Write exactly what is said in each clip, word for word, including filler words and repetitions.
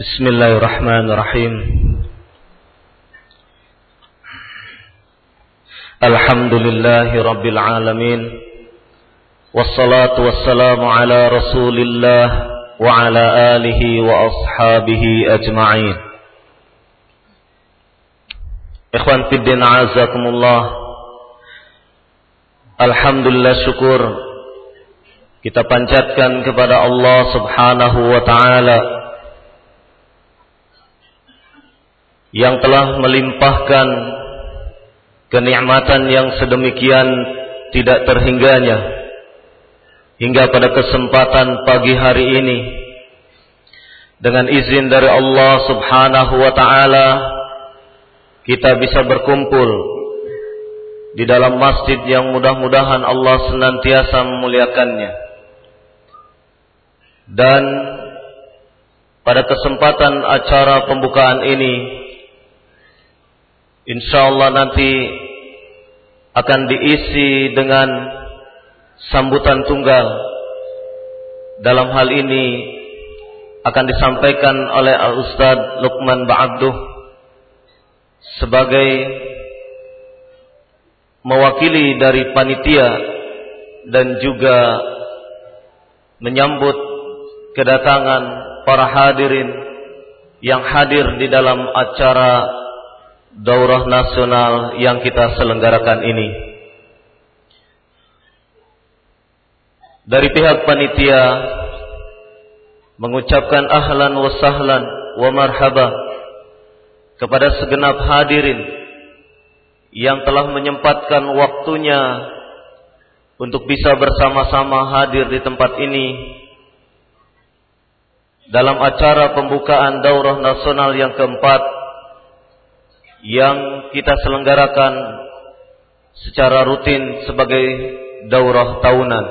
Bismillahirrahmanirrahim. Alhamdulillahi rabbil alamin. Wassalatu wassalamu ala rasulillah wa ala alihi wa ashabihi ajma'in. Ikhwan fiddin azakumullah. Alhamdulillah, syukur kita panjatkan kepada Allah subhanahu wa ta'ala yang telah melimpahkan kenikmatan yang sedemikian tidak terhingganya hingga pada kesempatan pagi hari ini dengan izin dari Allah subhanahu wa ta'ala kita bisa berkumpul di dalam masjid yang mudah-mudahan Allah senantiasa memuliakannya. Dan pada kesempatan acara pembukaan ini insyaallah nanti akan diisi dengan sambutan tunggal. Dalam hal ini akan disampaikan oleh Al-Ustadz Luqman Ba'abduh sebagai mewakili dari panitia dan juga menyambut kedatangan para hadirin yang hadir di dalam acara Daurah nasional yang kita selenggarakan ini. Dari pihak panitia mengucapkan ahlan wa sahlan wa marhaba kepada segenap hadirin yang telah menyempatkan waktunya untuk bisa bersama-sama hadir di tempat ini dalam acara pembukaan Daurah nasional yang keempat yang kita selenggarakan secara rutin sebagai daurah tahunan.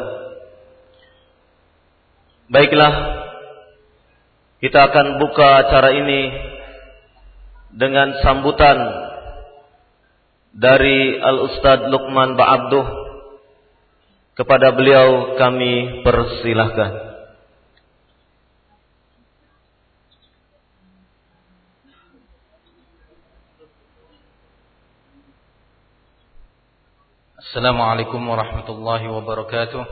Baiklah, kita akan buka acara ini dengan sambutan dari Al-Ustadz Luqman Ba'abduh. Kepada beliau kami persilahkan. Assalamualaikum warahmatullahi wabarakatuh.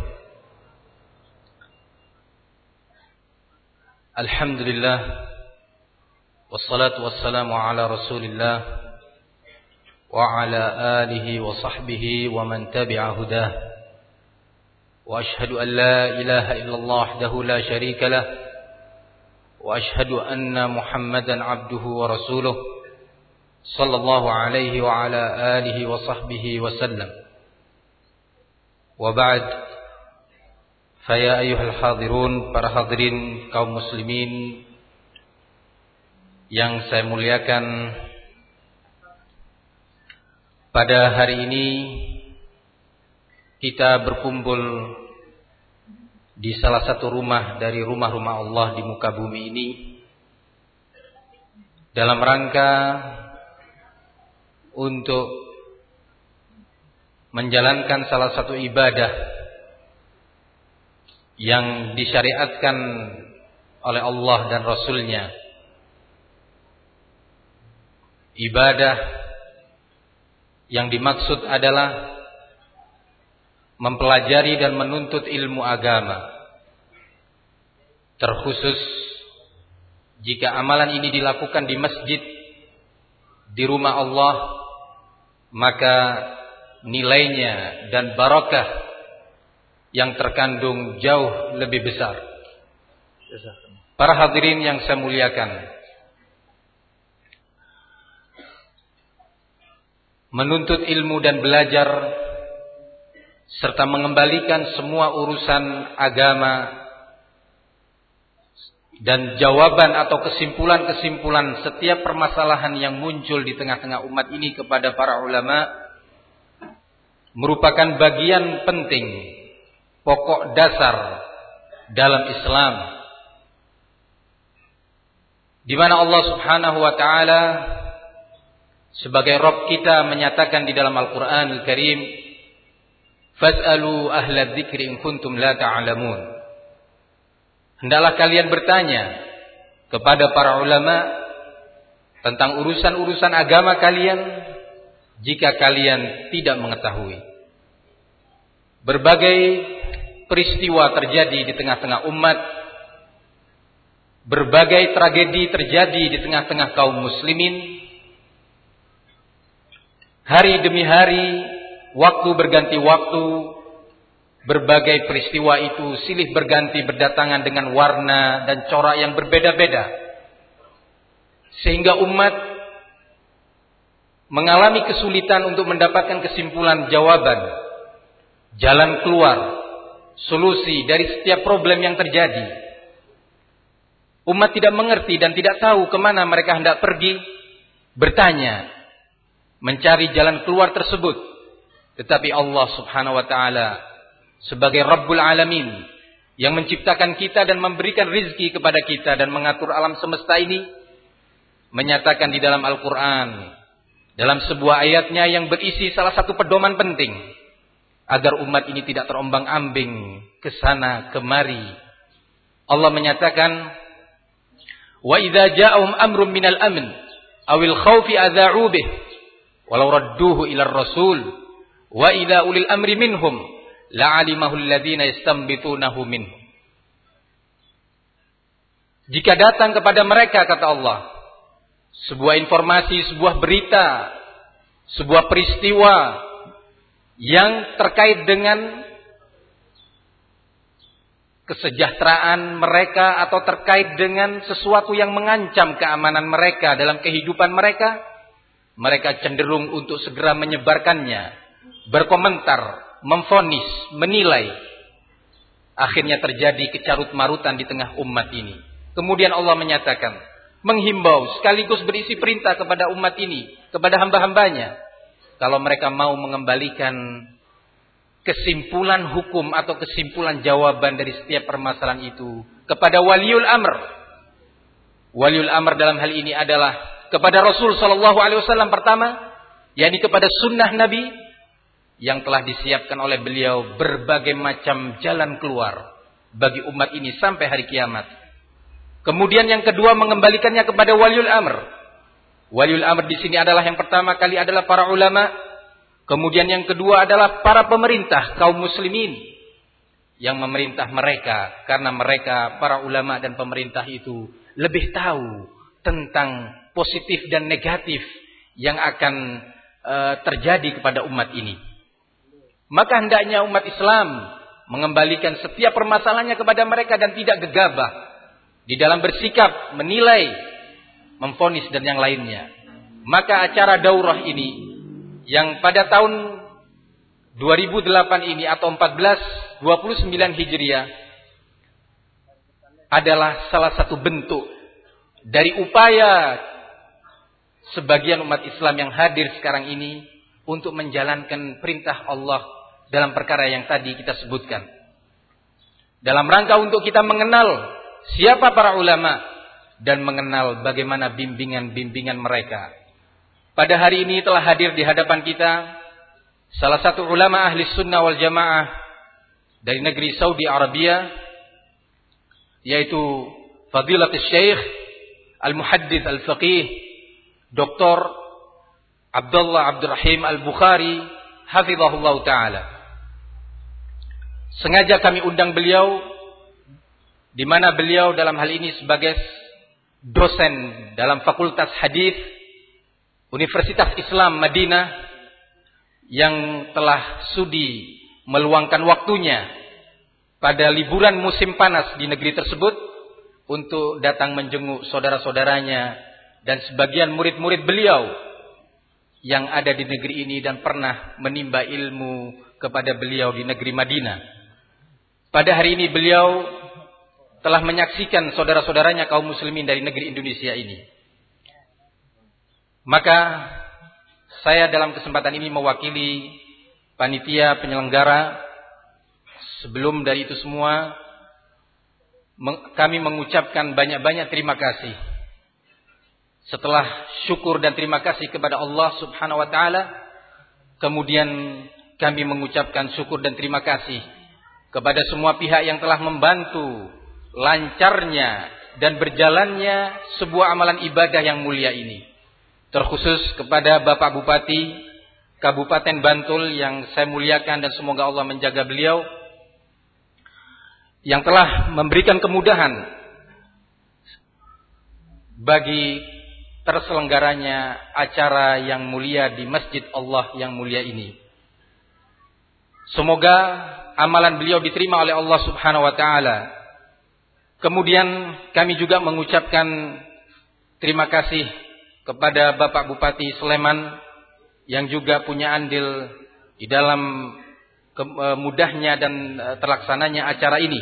Alhamdulillah, wassalatu wassalamu ala rasulillah wa ala alihi wa sahbihi wa man tabi'a hudah. Wa ashhadu an la ilaha illallah wahdahu la syarika lah wa ashhadu anna Muhammadan abduhu wa rasuluh sallallahu alaihi wa ala alihi wa sahbihi wa sallam. Wa ba'd, faya ayyuhal hadirun, para hadirin kaum muslimin yang saya muliakan, pada hari ini kita berkumpul di salah satu rumah dari rumah-rumah Allah di muka bumi ini dalam rangka untuk menjalankan salah satu ibadah yang disyariatkan oleh Allah dan Rasulnya. Ibadah yang dimaksud adalah mempelajari dan menuntut ilmu agama. Terkhusus jika amalan ini dilakukan di masjid, di rumah Allah, maka nilainya dan barakah yang terkandung jauh lebih besar. Para hadirin yang saya muliakan, menuntut ilmu dan belajar serta mengembalikan semua urusan agama dan jawaban atau kesimpulan-kesimpulan setiap permasalahan yang muncul di tengah-tengah umat ini kepada para ulama merupakan bagian penting, pokok dasar dalam Islam, di mana Allah Subhanahu wa taala sebagai Rabb kita menyatakan di dalam Al-Qur'an Al-Karim, "Fas'alu ahla dzikri in kuntum la ta'lamun." Hendaklah kalian bertanya kepada para ulama tentang urusan-urusan agama kalian jika kalian tidak mengetahui. Berbagai peristiwa terjadi di tengah-tengah umat, berbagai tragedi terjadi di tengah-tengah kaum muslimin. Hari demi hari, waktu berganti waktu, berbagai peristiwa itu silih berganti berdatangan dengan warna dan corak yang berbeda-beda. Sehingga umat mengalami kesulitan untuk mendapatkan kesimpulan jawaban, jalan keluar, solusi dari setiap problem yang terjadi. Umat tidak mengerti dan tidak tahu kemana mereka hendak pergi, bertanya, mencari jalan keluar tersebut. Tetapi Allah subhanahu wa ta'ala sebagai Rabbul Alamin yang menciptakan kita dan memberikan rizki kepada kita dan mengatur alam semesta ini, menyatakan di dalam Al-Quran, dalam sebuah ayatnya yang berisi salah satu pedoman penting agar umat ini tidak terombang-ambing ke sana kemari. Allah menyatakan, wa idza ja'ahum amrun minal amn awil khaufi adza'u bih walau radduhu ila rasul wa idza ulil amri minhum la'alimahu alladziina yastanbitunahu minhum. Jika datang kepada mereka, kata Allah, sebuah informasi, sebuah berita, sebuah peristiwa yang terkait dengan kesejahteraan mereka atau terkait dengan sesuatu yang mengancam keamanan mereka dalam kehidupan mereka, mereka cenderung untuk segera menyebarkannya, berkomentar, memvonis, menilai. Akhirnya terjadi kecarut-marutan di tengah umat ini. Kemudian Allah menyatakan, menghimbau sekaligus berisi perintah kepada umat ini, kepada hamba-hambanya, kalau mereka mau mengembalikan kesimpulan hukum atau kesimpulan jawaban dari setiap permasalahan itu kepada waliul amr. Waliul amr dalam hal ini adalah kepada Rasul sallallahu alaihi wasallam pertama, yakni kepada sunnah Nabi yang telah disiapkan oleh beliau berbagai macam jalan keluar bagi umat ini sampai hari kiamat. Kemudian yang kedua, mengembalikannya kepada waliul amr. Waliul amr di sini adalah yang pertama kali adalah para ulama. Kemudian yang kedua adalah para pemerintah kaum muslimin yang memerintah mereka, karena mereka para ulama dan pemerintah itu lebih tahu tentang positif dan negatif yang akan e, terjadi kepada umat ini. Maka hendaknya umat Islam mengembalikan setiap permasalahannya kepada mereka dan tidak gegabah di dalam bersikap, menilai, memvonis dan yang lainnya. Maka acara daurah ini yang pada tahun dua ribu delapan ini atau empat belas dua puluh sembilan Hijriah adalah salah satu bentuk dari upaya sebagian umat Islam yang hadir sekarang ini untuk menjalankan perintah Allah dalam perkara yang tadi kita sebutkan. Dalam rangka untuk kita mengenal siapa para ulama dan mengenal bagaimana bimbingan-bimbingan mereka. Pada hari ini telah hadir di hadapan kita salah satu ulama ahli sunnah wal jamaah dari negeri Saudi Arabia, yaitu Fadilatul Syekh Al-Muhaddits Al-Faqih Doktor Abdullah Abdurrahim Al-Bukhari hafizahullah ta'ala. Sengaja kami undang beliau, di mana beliau dalam hal ini sebagai dosen dalam Fakultas Hadis Universitas Islam Madinah yang telah sudi meluangkan waktunya pada liburan musim panas di negeri tersebut untuk datang menjenguk saudara-saudaranya dan sebagian murid-murid beliau yang ada di negeri ini dan pernah menimba ilmu kepada beliau di negeri Madinah. Pada hari ini beliau telah menyaksikan saudara-saudaranya kaum muslimin dari negeri Indonesia ini. Maka saya dalam kesempatan ini mewakili panitia penyelenggara. Sebelum dari itu semua, kami mengucapkan banyak-banyak terima kasih. Setelah syukur dan terima kasih kepada Allah subhanahu wa ta'ala, kemudian kami mengucapkan syukur dan terima kasih kepada semua pihak yang telah membantu lancarnya dan berjalannya sebuah amalan ibadah yang mulia ini. Terkhusus kepada Bapak Bupati Kabupaten Bantul yang saya muliakan dan semoga Allah menjaga beliau, yang telah memberikan kemudahan bagi terselenggaranya acara yang mulia di Masjid Allah yang mulia ini. Semoga amalan beliau diterima oleh Allah Subhanahu wa taala. Kemudian kami juga mengucapkan terima kasih kepada Bapak Bupati Sleman yang juga punya andil di dalam mudahnya dan terlaksananya acara ini.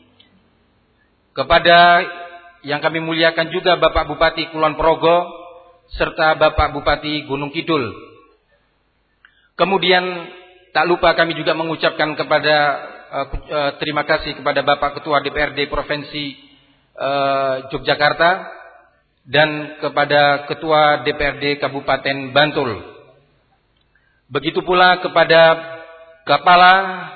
Kepada yang kami muliakan juga Bapak Bupati Kulon Progo serta Bapak Bupati Gunung Kidul. Kemudian tak lupa kami juga mengucapkan kepada uh, uh, terima kasih kepada Bapak Ketua D P R D Provinsi uh, Yogyakarta dan kepada Ketua D P R D Kabupaten Bantul. Begitu pula kepada Kepala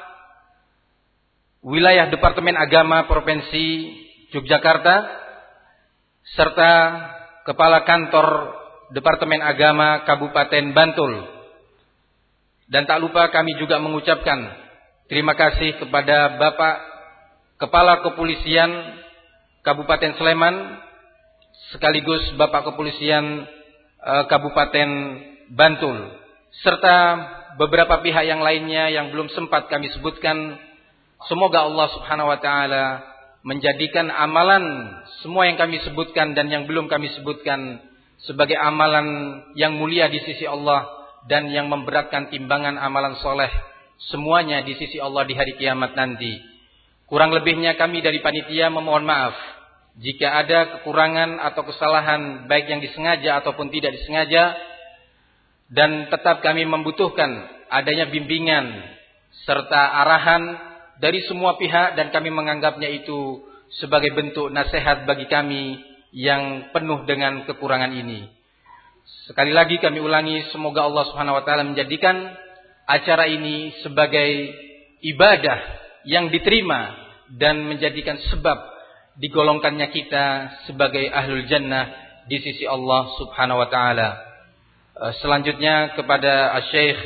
Wilayah Departemen Agama Provinsi Yogyakarta serta Kepala Kantor Departemen Agama Kabupaten Bantul. Dan tak lupa kami juga mengucapkan terima kasih kepada Bapak Kepala Kepolisian Kabupaten Sleman sekaligus Bapak Kepolisian uh, Kabupaten Bantul serta beberapa pihak yang lainnya yang belum sempat kami sebutkan. Semoga Allah Subhanahu wa taala menjadikan amalan semua yang kami sebutkan dan yang belum kami sebutkan sebagai amalan yang mulia di sisi Allah dan yang memberatkan timbangan amalan soleh semuanya di sisi Allah di hari kiamat nanti. Kurang lebihnya kami dari panitia memohon maaf jika ada kekurangan atau kesalahan baik yang disengaja ataupun tidak disengaja, dan tetap kami membutuhkan adanya bimbingan serta arahan dari semua pihak, dan kami menganggapnya itu sebagai bentuk nasihat bagi kami yang penuh dengan kekurangan ini. Sekali lagi kami ulangi, semoga Allah Subhanahu wa taala menjadikan acara ini sebagai ibadah yang diterima dan menjadikan sebab digolongkannya kita sebagai ahlul jannah di sisi Allah Subhanahu wa taala. Selanjutnya kepada Asy-Syaikh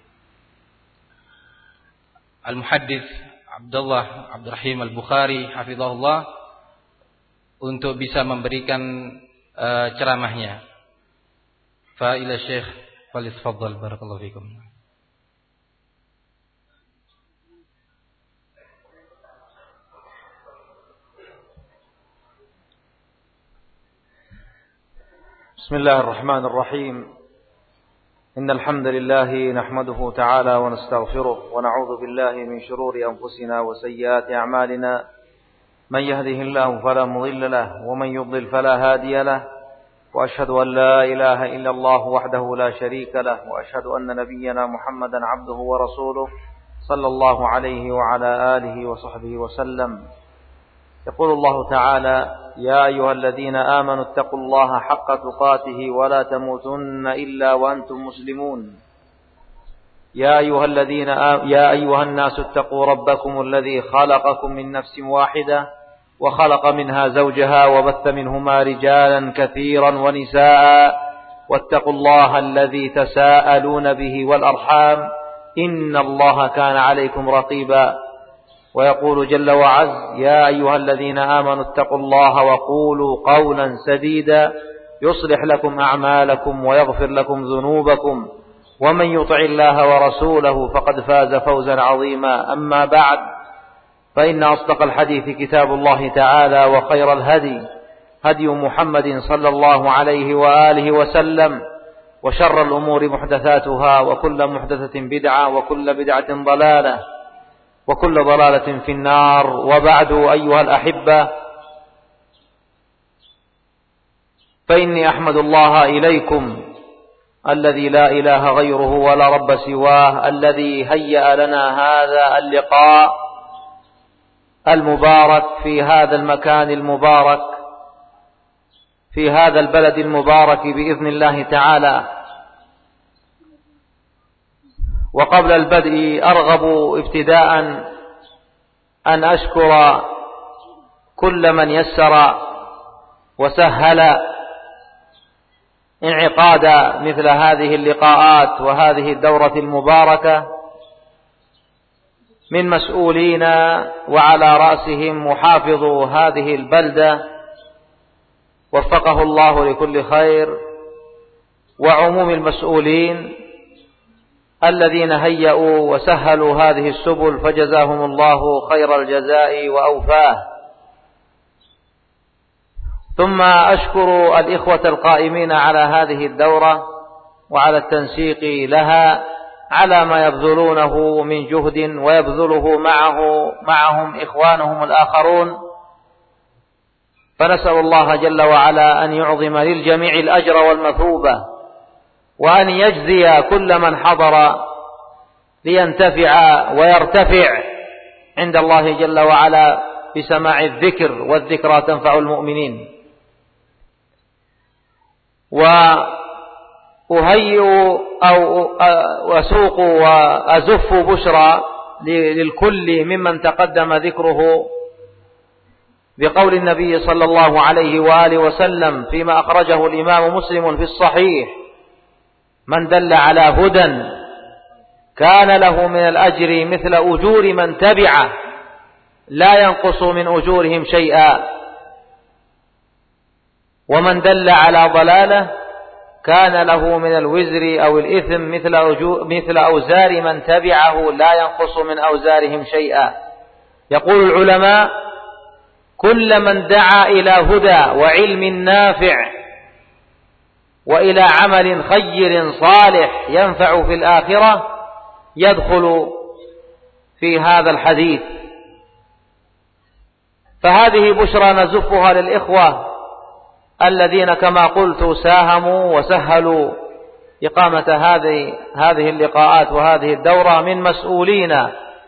Al-Muhaddits Abdullah Abdurrahim Al-Bukhari hafizahullah untuk bisa memberikan uh, ceramahnya. Fa ila Syekh falyatafadhal barakallahu fikum. Bismillahirrahmanirrahim. إن الحمد لله نحمده تعالى ونستغفره ونعوذ بالله من شرور أنفسنا وسيئات أعمالنا من يهده الله فلا مضل له ومن يضلل فلا هادي له وأشهد أن لا إله إلا الله وحده لا شريك له وأشهد أن نبينا محمدا عبده ورسوله صلى الله عليه وعلى آله وصحبه وسلم. يقول الله تعالى: يا أيها الذين آمنوا اتقوا الله حق تقاته ولا تموتن إلا وأنتم مسلمون. يا أيها الذين آ... يا أيها الناس اتقوا ربكم الذي خلقكم من نفس واحدة وخلق منها زوجها وبث منهما رجالا كثيرا ونساء واتقوا الله الذي تساءلون به والأرحام إن الله كان عليكم رقيبا. ويقول جل وعز: يا أيها الذين آمنوا اتقوا الله وقولوا قولا سديدا يصلح لكم أعمالكم ويغفر لكم ذنوبكم ومن يطع الله ورسوله فقد فاز فوزا عظيما. أما بعد، فإن أصدق الحديث كتاب الله تعالى وخير الهدي هدي محمد صلى الله عليه وآله وسلم وشر الأمور محدثاتها وكل محدثة بدعة وكل بدعة ضلالة وكل ضلالة في النار. وبعد أيها الأحبة، فإني أحمد الله إليكم الذي لا إله غيره ولا رب سواه، الذي هيأ لنا هذا اللقاء المبارك في هذا المكان المبارك في هذا البلد المبارك بإذن الله تعالى. وقبل البدء أرغب ابتداء أن أشكر كل من يسر وسهل انعقاد مثل هذه اللقاءات وهذه الدورة المباركة من مسؤولين وعلى رأسهم محافظ هذه البلدة وفقه الله لكل خير، وعموم المسؤولين الذين هيئوا وسهلوا هذه السبل فجزاهم الله خير الجزاء وأوفاه. ثم أشكر الإخوة القائمين على هذه الدورة وعلى التنسيق لها على ما يبذلونه من جهد ويبذله معه معهم إخوانهم الآخرون، فنسأل الله جل وعلا أن يعظم للجميع الأجر والمثوبة، وأن يجزي كل من حضر لينتفع ويرتفع عند الله جل وعلا بسماع الذكر، والذكرى تنفع المؤمنين. وأهيئ أو أسوق وأزف بشرى للكل ممن تقدم ذكره بقول النبي صلى الله عليه وآله وسلم فيما أخرجه الإمام مسلم في الصحيح: من دل على هدى كان له من الأجر مثل أجور من تبعه لا ينقص من أجورهم شيئا، ومن دل على ضلالة كان له من الوزر أو الإثم مثل مثل أوزار من تبعه لا ينقص من أوزارهم شيئا. يقول العلماء: كل من دعا إلى هدى وعلم نافع وإلى عمل خير صالح ينفع في الآخرة يدخل في هذا الحديث. فهذه بشرى نزفها للإخوة الذين كما قلت ساهموا وسهلوا إقامة هذه هذه اللقاءات وهذه الدورة من مسؤولين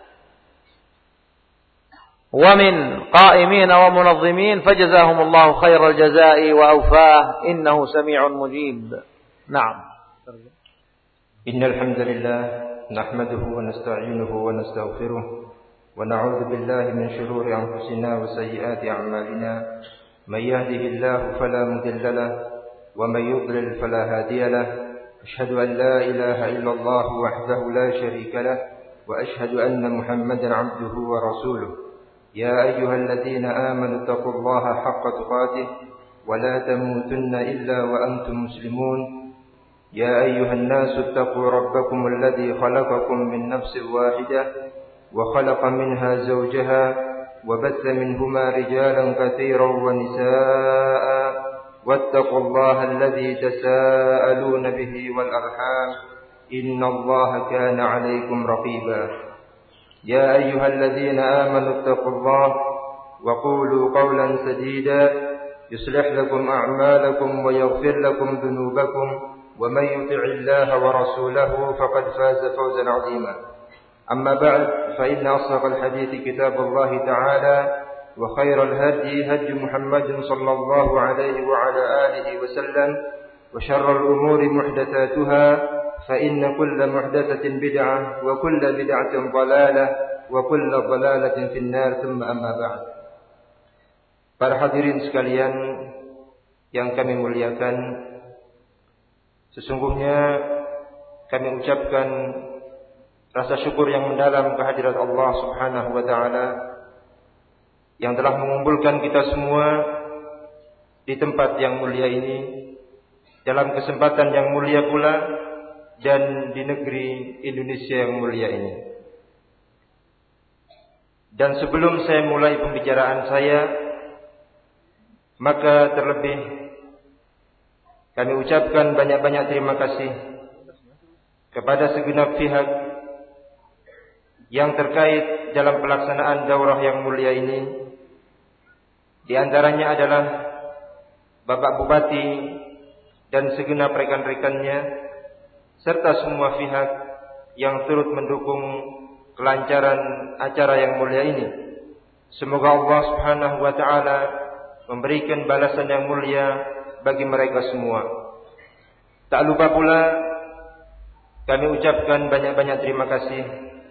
ومن قائمين ومنظمين، فجزاهم الله خير الجزاء وأوفاه، إنه سميع مجيب. نعم. إن الحمد لله نحمده ونستعينه ونستغفره ونعوذ بالله من شرور أنفسنا وسيئات أعمالنا، من يهده الله فلا مضل له ومن يضلل فلا هادي له. أشهد أن لا إله إلا الله وحده لا شريك له، وأشهد أن محمدا عبده ورسوله. يا أيها الذين آمنوا اتقوا الله حق تقاته ولا تموتن إلا وأنتم مسلمون. يا أيها الناس اتقوا ربكم الذي خلقكم من نفس واحدة وخلق منها زوجها وبث منهما رجالا كثيرا ونساء، واتقوا الله الذي تساءلون به والأرحام إن الله كان عليكم رقيبا. يا أيها الذين آمنوا اتقوا الله وقولوا قولا سديدا يصلح لكم أعمالكم ويغفر لكم ذنوبكم، ومن يطع الله ورسوله فقد فاز فوزا عظيما. أما بعد، فإن أصدق الحديث كتاب الله تعالى، وخير الهدي هدي محمد صلى الله عليه وعلى آله وسلم، وشر الأمور محدثاتها، فإن كل محدثة بدعة وكل بدعة ضلالة وكل ضلالة في النار. ثم أما بعد. Para hadirin sekalian yang kami muliakan, sesungguhnya kami ucapkan rasa syukur yang mendalam kehadirat Allah Subhanahu wa taala yang telah mengumpulkan kita semua di tempat yang mulia ini, dalam kesempatan yang mulia pula, dan di negeri Indonesia yang mulia ini. Dan sebelum saya mulai pembicaraan saya, maka terlebih kami ucapkan banyak-banyak terima kasih kepada segenap pihak yang terkait dalam pelaksanaan daurah yang mulia ini. Di antaranya adalah Bapak Bupati dan segenap rekan-rekannya, serta semua pihak yang turut mendukung kelancaran acara yang mulia ini. Semoga Allah Subhanahu wa taala memberikan balasan yang mulia bagi mereka semua. Tak lupa pula kami ucapkan banyak-banyak terima kasih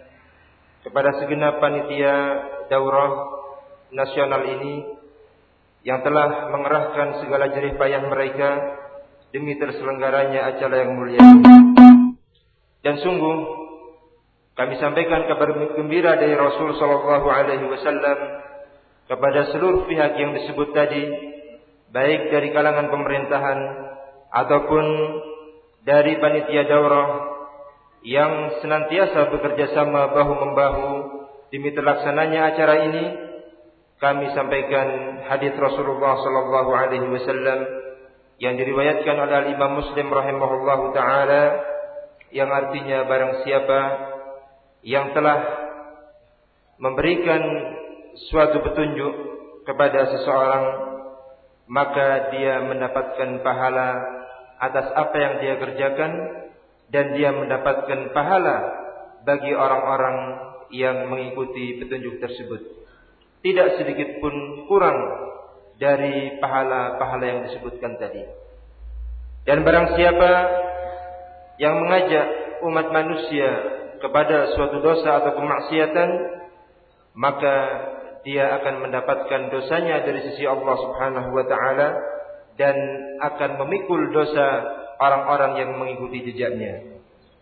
kepada segenap panitia daurah nasional ini, yang telah mengerahkan segala jerih payah mereka demi terselenggaranya acara yang mulia ini. Dan sungguh kami sampaikan kabar gembira dari Rasul sallallahu alaihi wasallam kepada seluruh pihak yang disebut tadi, baik dari kalangan pemerintahan ataupun dari panitia daurah yang senantiasa bekerja sama bahu-membahu demi terlaksananya acara ini. Kami sampaikan hadis Rasulullah sallallahu alaihi wasallam yang diriwayatkan oleh Imam Muslim rahimahullahu taala, yang artinya barang siapa yang telah memberikan suatu petunjuk kepada seseorang, maka dia mendapatkan pahala atas apa yang dia kerjakan, dan dia mendapatkan pahala bagi orang-orang yang mengikuti petunjuk tersebut. Tidak sedikit pun kurang dari pahala-pahala yang disebutkan tadi. Dan barang siapa yang mengajak umat manusia kepada suatu dosa atau kemaksiatan, maka dia akan mendapatkan dosanya dari sisi Allah Subhanahu wa taala dan akan memikul dosa orang-orang yang mengikuti jejaknya.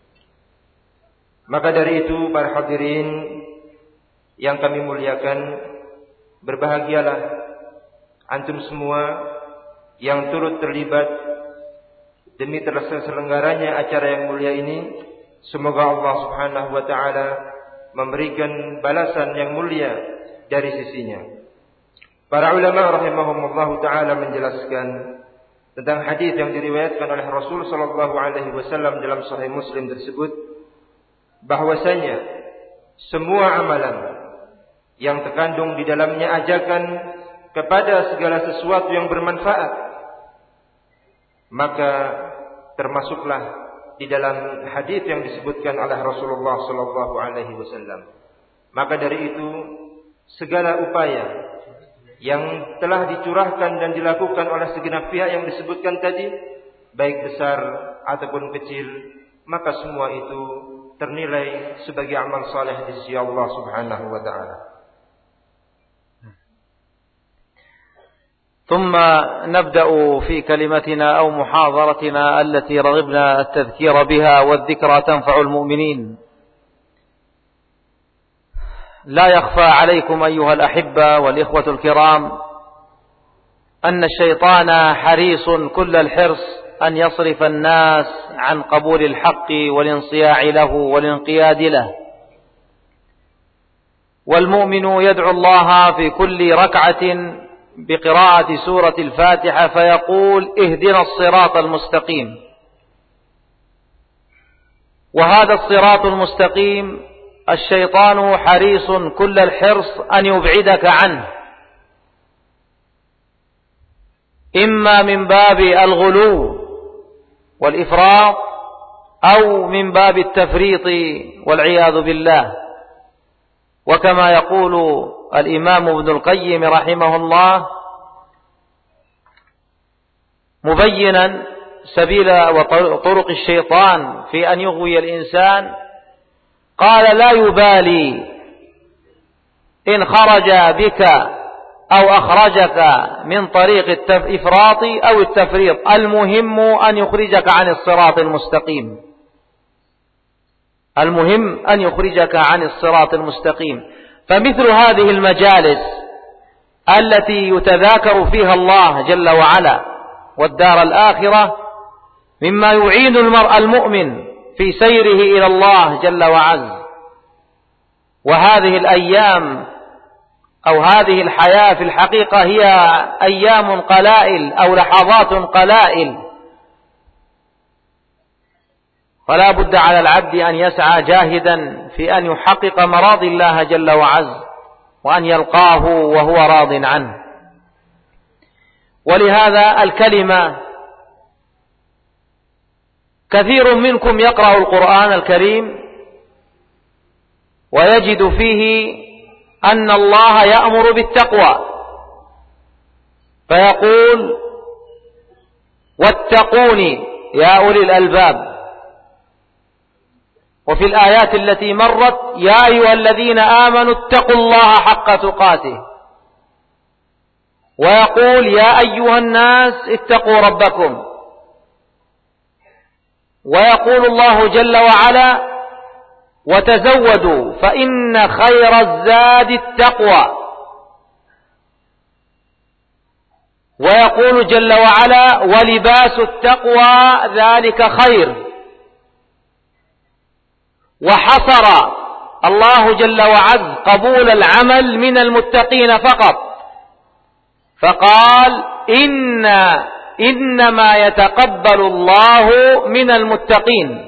Maka dari itu para hadirin yang kami muliakan, berbahagialah antum semua yang turut terlibat demi terselenggaranya acara yang mulia ini. Semoga Allah Subhanahu wa taala memberikan balasan yang mulia dari sisinya. Para ulama rahimahumullah taala menjelaskan tentang hadis yang diriwayatkan oleh Rasul sallallahu alaihi wasallam dalam Sahih Muslim tersebut, bahwasanya semua amalan yang terkandung di dalamnya ajakan kepada segala sesuatu yang bermanfaat, maka termasuklah di dalam hadis yang disebutkan oleh Rasulullah sallallahu alaihi wasallam. Maka dari itu segala upaya yang telah dicurahkan dan dilakukan oleh segenap pihak yang disebutkan tadi, baik besar ataupun kecil, maka semua itu ternilai sebagai amal saleh di sisi Allah Subhanahu wa taala. ثم نبدأ في كلمتنا أو محاضرتنا التي رغبنا التذكير بها، والذكرى تنفع المؤمنين. لا يخفى عليكم أيها الأحبة والإخوة الكرام أن الشيطان حريص كل الحرص أن يصرف الناس عن قبول الحق والانصياع له والانقياد له. والمؤمن يدعو الله في كل ركعة بقراءة سورة الفاتحة فيقول اهدنا الصراط المستقيم. وهذا الصراط المستقيم الشيطان حريص كل الحرص أن يبعدك عنه، إما من باب الغلو والإفراط أو من باب التفريط والعياذ بالله. وكما يقول الإمام ابن القيم رحمه الله مبينا سبيل وطرق الشيطان في أن يغوي الإنسان، قال لا يبالي إن خرج بك أو أخرجك من طريق الإفراط أو التفريط، المهم أن يخرجك عن الصراط المستقيم. المهم أن يخرجك عن الصراط المستقيم. فمثل هذه المجالس التي يتذاكر فيها الله جل وعلا والدار الآخرة مما يعين المرء المؤمن في سيره إلى الله جل وعز. وهذه الأيام أو هذه الحياة في الحقيقة هي أيام قلائل أو لحظات قلائل، فلا بد على العبد أن يسعى جاهدا في أن يحقق مراضي الله جل وعز وأن يلقاه وهو راض عنه. ولهذا الكلمة كثير منكم يقرأ القرآن الكريم ويجد فيه أن الله يأمر بالتقوى فيقول واتقوني يا أولي الألباب. وفي الآيات التي مرت يا أيها الذين آمنوا اتقوا الله حق تقاته. ويقول يا أيها الناس اتقوا ربكم، ويقول الله جل وعلا وتزودوا فإن خير الزاد التقوى، ويقول جل وعلا ولباس التقوى ذلك خير. وحصر الله جل وعز قبول العمل من المتقين فقط، فقال إن إنما يتقبل الله من المتقين.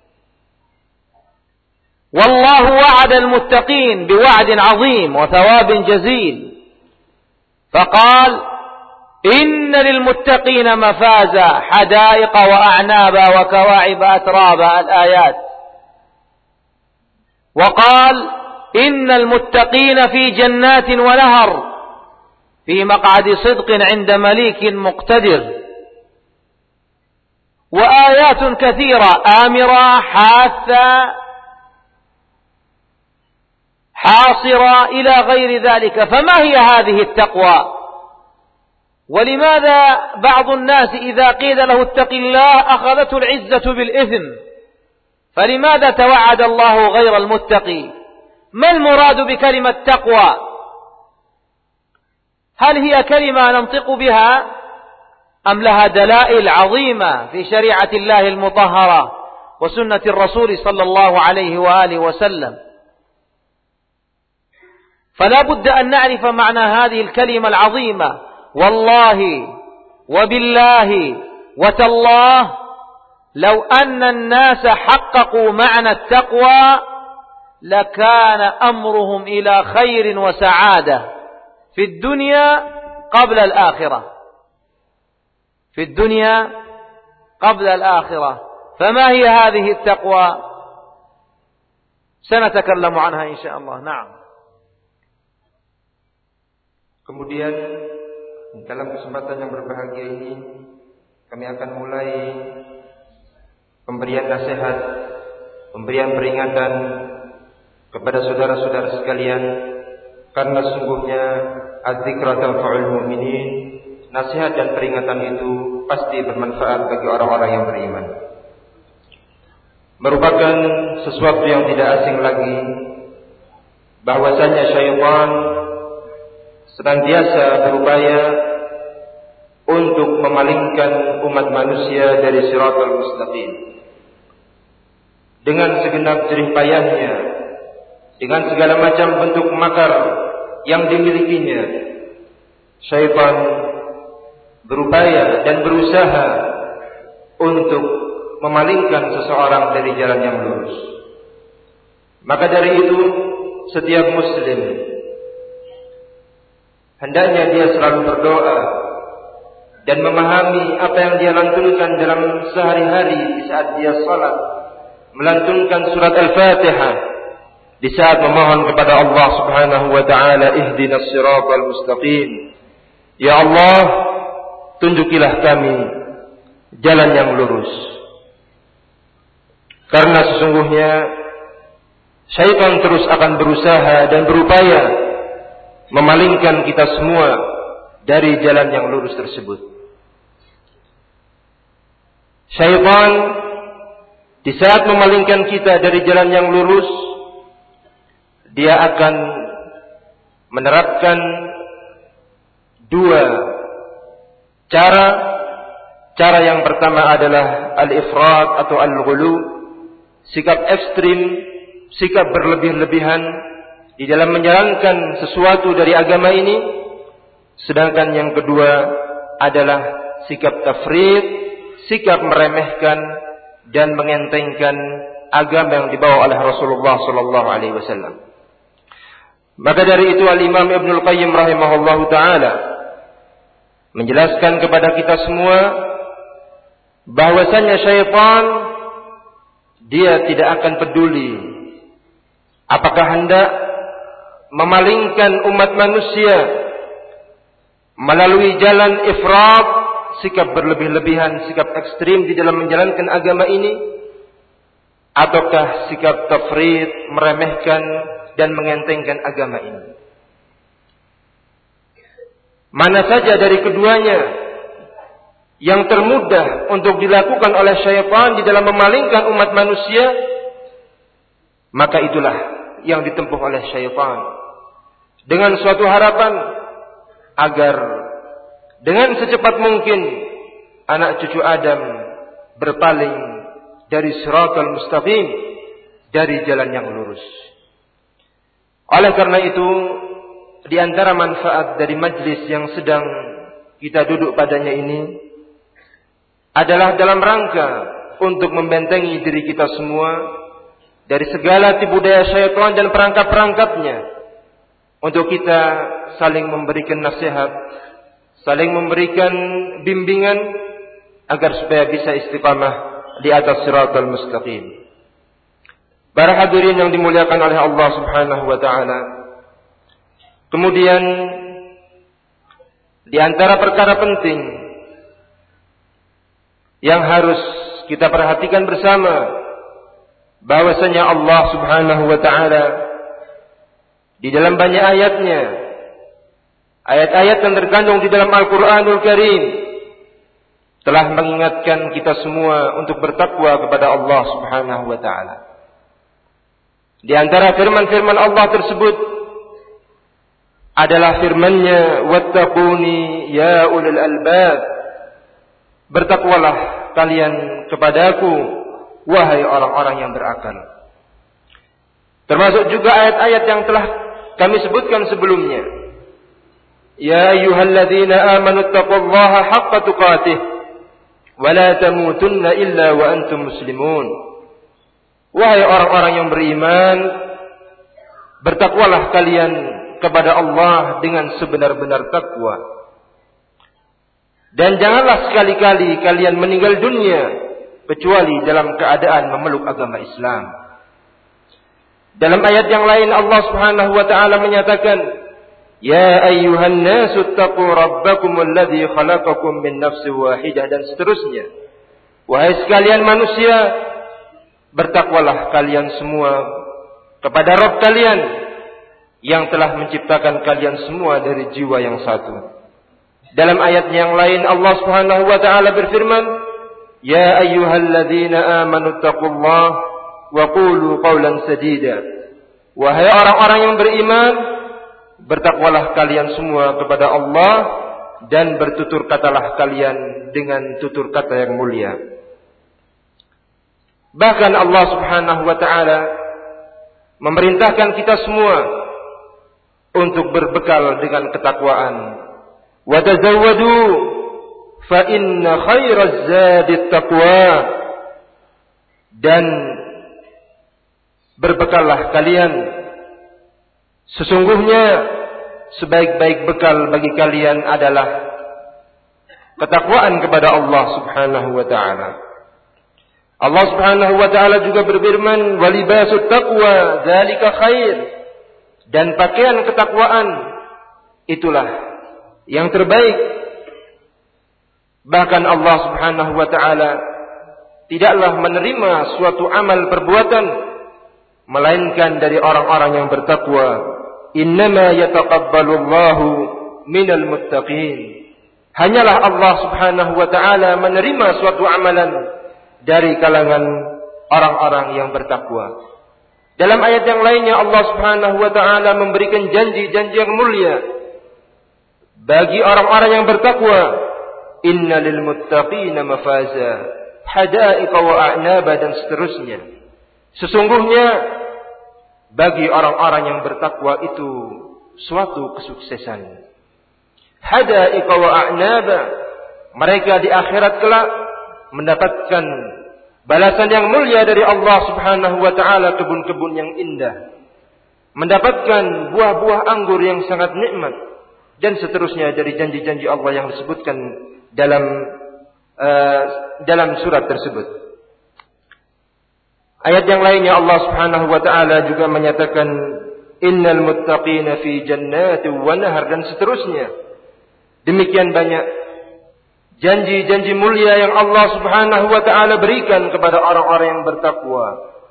والله وعد المتقين بوعد عظيم وثواب جزيل، فقال إن للمتقين مفازا حدائق وأعنابا وكواعب أترابا، الآيات. وقال إن المتقين في جنات ونهر في مقعد صدق عند مليك مقتدر. وآيات كثيرة آمرة حاثة حاصرة إلى غير ذلك. فما هي هذه التقوى؟ ولماذا بعض الناس إذا قيل له اتق الله أخذته العزة بالإثم؟ فلماذا توعد الله غير المتقي؟ ما المراد بكلمة تقوى؟ هل هي كلمة ننطق بها أم لها دلائل عظيمة في شريعة الله المطهرة وسنة الرسول صلى الله عليه وآله وسلم؟ فلا بد أن نعرف معنى هذه الكلمة العظيمة. والله وبالله وتالله لو أن الناس حققوا معنى التقوى لكان أمرهم إلى خير وسعادة في الدنيا قبل الآخرة، في الدنيا قبل الآخرة. فما هي هذه التقوى؟ سنتكلم عنها إن شاء الله. نعم. Kemudian dalam kesempatan yang berbahagia ini kami akan mulai pemberian nasihat, pemberian peringatan kepada saudara-saudara sekalian, karena sungguhnya az-zikra tanfa'ul mu'minin, nasihat dan peringatan itu pasti bermanfaat bagi orang-orang yang beriman. Merupakan sesuatu yang tidak asing lagi bahwasanya syaitan senantiasa berupaya untuk memalingkan umat manusia dari siratal mustaqim. Dengan segenap jerih payahnya, dengan segala macam bentuk makar yang dimilikinya, syaitan berupaya dan berusaha untuk memalingkan seseorang dari jalan yang lurus. Maka dari itu, setiap muslim hendaknya dia selalu berdoa dan memahami apa yang dia lantunkan dalam sehari-hari di saat dia salat, melantunkan surat Al-Fatihah di saat memohon kepada Allah Subhanahu wa taala, ihdinas siratal mustaqim. Ya Allah, tunjukilah kami jalan yang lurus. Karena sesungguhnya syaitan terus akan berusaha dan berupaya memalingkan kita semua dari jalan yang lurus tersebut. Syaitan di saat memalingkan kita dari jalan yang lurus, dia akan menerapkan dua cara. Cara yang pertama adalah al-ifrat atau al-ghulu, sikap ekstrim, sikap berlebih-lebihan di dalam menjalankan sesuatu dari agama ini. Sedangkan yang kedua adalah sikap tafrid, sikap meremehkan dan mengentengkan agama yang dibawa oleh Rasulullah sallallahu alaihi wasallam. Maka dari itu Al-Imam Ibnul Qayyim rahimahullahu taala menjelaskan kepada kita semua bahwasanya syaitan dia tidak akan peduli apakah hendak memalingkan umat manusia melalui jalan ifrat, sikap berlebih-lebihan, sikap ekstrim di dalam menjalankan agama ini, ataukah sikap tafrid, meremehkan dan mengentengkan agama ini. mana saja dari keduanya yang termudah untuk dilakukan oleh syaitan di dalam memalingkan umat manusia, maka itulah yang ditempuh oleh syaitan dengan suatu harapan agar dengan secepat mungkin anak cucu Adam berpaling dari siratal mustaqim, dari jalan yang lurus. Oleh karena itu, di antara manfaat dari majlis yang sedang kita duduk padanya ini adalah dalam rangka untuk membentengi diri kita semua dari segala tipu daya syaitan dan perangkap-perangkapnya, untuk kita saling memberikan nasihat, saling memberikan bimbingan agar supaya bisa istiqamah di atas siratal mustaqim. Para hadirin yang dimuliakan oleh Allah Subhanahu wa taala. Kemudian di antara perkara penting yang harus kita perhatikan bersama, bahwasanya Allah Subhanahu wa taala di dalam banyak ayatnya, ayat-ayat yang terkandung di dalam Al-Qur'anul Karim, telah mengingatkan kita semua untuk bertakwa kepada Allah Subhanahu wa taala. Di antara firman-firman Allah tersebut adalah firman-Nya, "Wattaquni ya ulul albab." Bertakwalah kalian kepadaku, wahai orang-orang yang berakal. Termasuk juga ayat-ayat yang telah kami sebutkan sebelumnya. Ya ayyuhalladzina amanu taqullaha haqqa tuqatih wa la tamutunna illa wa antum muslimun. Wahai orang-orang yang beriman, bertakwalah kalian kepada Allah dengan sebenar-benar takwa. Dan janganlah sekali-kali kalian meninggal dunia kecuali dalam keadaan memeluk agama Islam. Dalam ayat yang lain Allah Subhanahu wa taala menyatakan, "Ya ayyuhan nasu taqu rabbakumul ladzi khalaqakum min nafsin wahidah," dan seterusnya. Wahai sekalian manusia, bertakwalah kalian semua kepada Rabb kalian yang telah menciptakan kalian semua dari jiwa yang satu. Dalam ayat yang lain Allah Subhanahu wa taala berfirman, "Ya ayyuhalladzina amanu taqullaha wa qulu qawlan sadida." Wahai orang-orang yang beriman, bertakwalah kalian semua kepada Allah dan bertutur katalah kalian dengan tutur kata yang mulia. Bahkan Allah Subhanahu wa taala memerintahkan kita semua untuk berbekal dengan ketakwaan. Wa tazawwadu fa inna khairaz zadit taqwa. Dan berbekallah kalian, sesungguhnya sebaik-baik bekal bagi kalian adalah ketakwaan kepada Allah Subhanahu wa taala. Allah Subhanahu wa taala juga berfirman, "Walibasut taqwa dzalika khair." Dan pakaian ketakwaan itulah yang terbaik. Bahkan Allah Subhanahu wa taala tidaklah menerima suatu amal perbuatan melainkan dari orang-orang yang bertakwa. Innama yataqabbalullahu minal muttaqin. Hanyalah Allah Subhanahu wa taala menerima suatu amalan dari kalangan orang-orang yang bertakwa. Dalam ayat yang lainnya Allah Subhanahu wa taala memberikan janji-janji yang mulia bagi orang-orang yang bertakwa. Innalil muttaqina mafaza, hadaiqa wa a'naba, dan seterusnya. Sesungguhnya bagi orang-orang yang bertakwa itu suatu kesuksesan. Hadaiqa wa a'naba, mereka di akhirat kelak mendapatkan balasan yang mulia dari Allah Subhanahu wa taala, kebun-kebun yang indah, mendapatkan buah-buah anggur yang sangat nikmat, dan seterusnya dari janji-janji Allah yang disebutkan dalam uh, dalam surat tersebut. Ayat yang lainnya Allah Subhanahu wa taala juga menyatakan, "Innal muttaqina fi jannatin wa nahar," dan seterusnya. Demikian banyak janji-janji mulia yang Allah Subhanahu wa taala berikan kepada orang-orang yang bertakwa.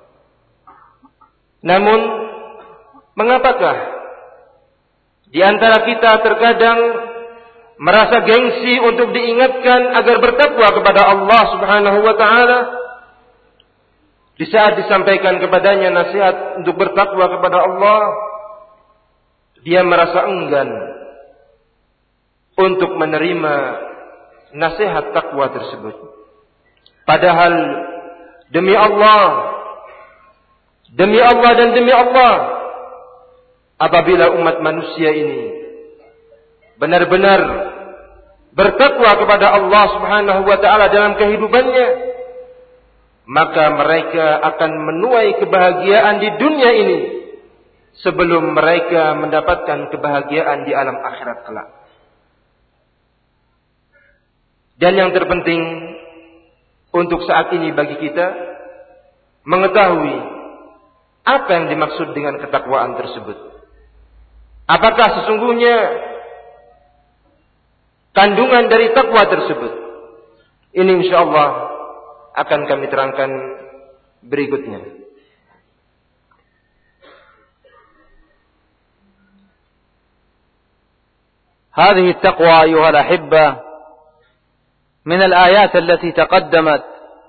Namun, mengapakah di antara kita terkadang merasa gengsi untuk diingatkan agar bertakwa kepada Allah Subhanahu wa taala, di saat disampaikan kepadanya nasihat untuk bertakwa kepada Allah, dia merasa enggan untuk menerima nasihat takwa tersebut. Padahal demi Allah, demi Allah dan demi Allah, apabila umat manusia ini benar-benar bertakwa kepada Allah Subhanahu wa taala dalam kehidupannya, maka mereka akan menuai kebahagiaan di dunia ini sebelum mereka mendapatkan kebahagiaan di alam akhirat kelak. Dan yang terpenting untuk saat ini bagi kita mengetahui apa yang dimaksud dengan ketakwaan tersebut. Apakah sesungguhnya kandungan dari takwa tersebut? Ini insyaallah akan kami terangkan berikutnya. هذه التقوى أيها الأحبة من الآيات التي تقدمت.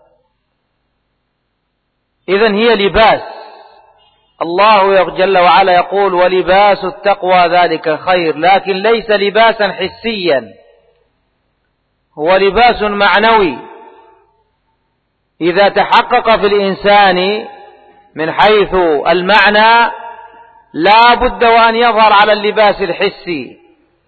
إذن هي لباس. الله جل وعلا يقول ولباس التقوى ذلك خير، لكن ليس لباسا حسيا، هو لباس معنوي إذا تحقق في الإنسان من حيث المعنى لا بد وأن يظهر على اللباس الحسي.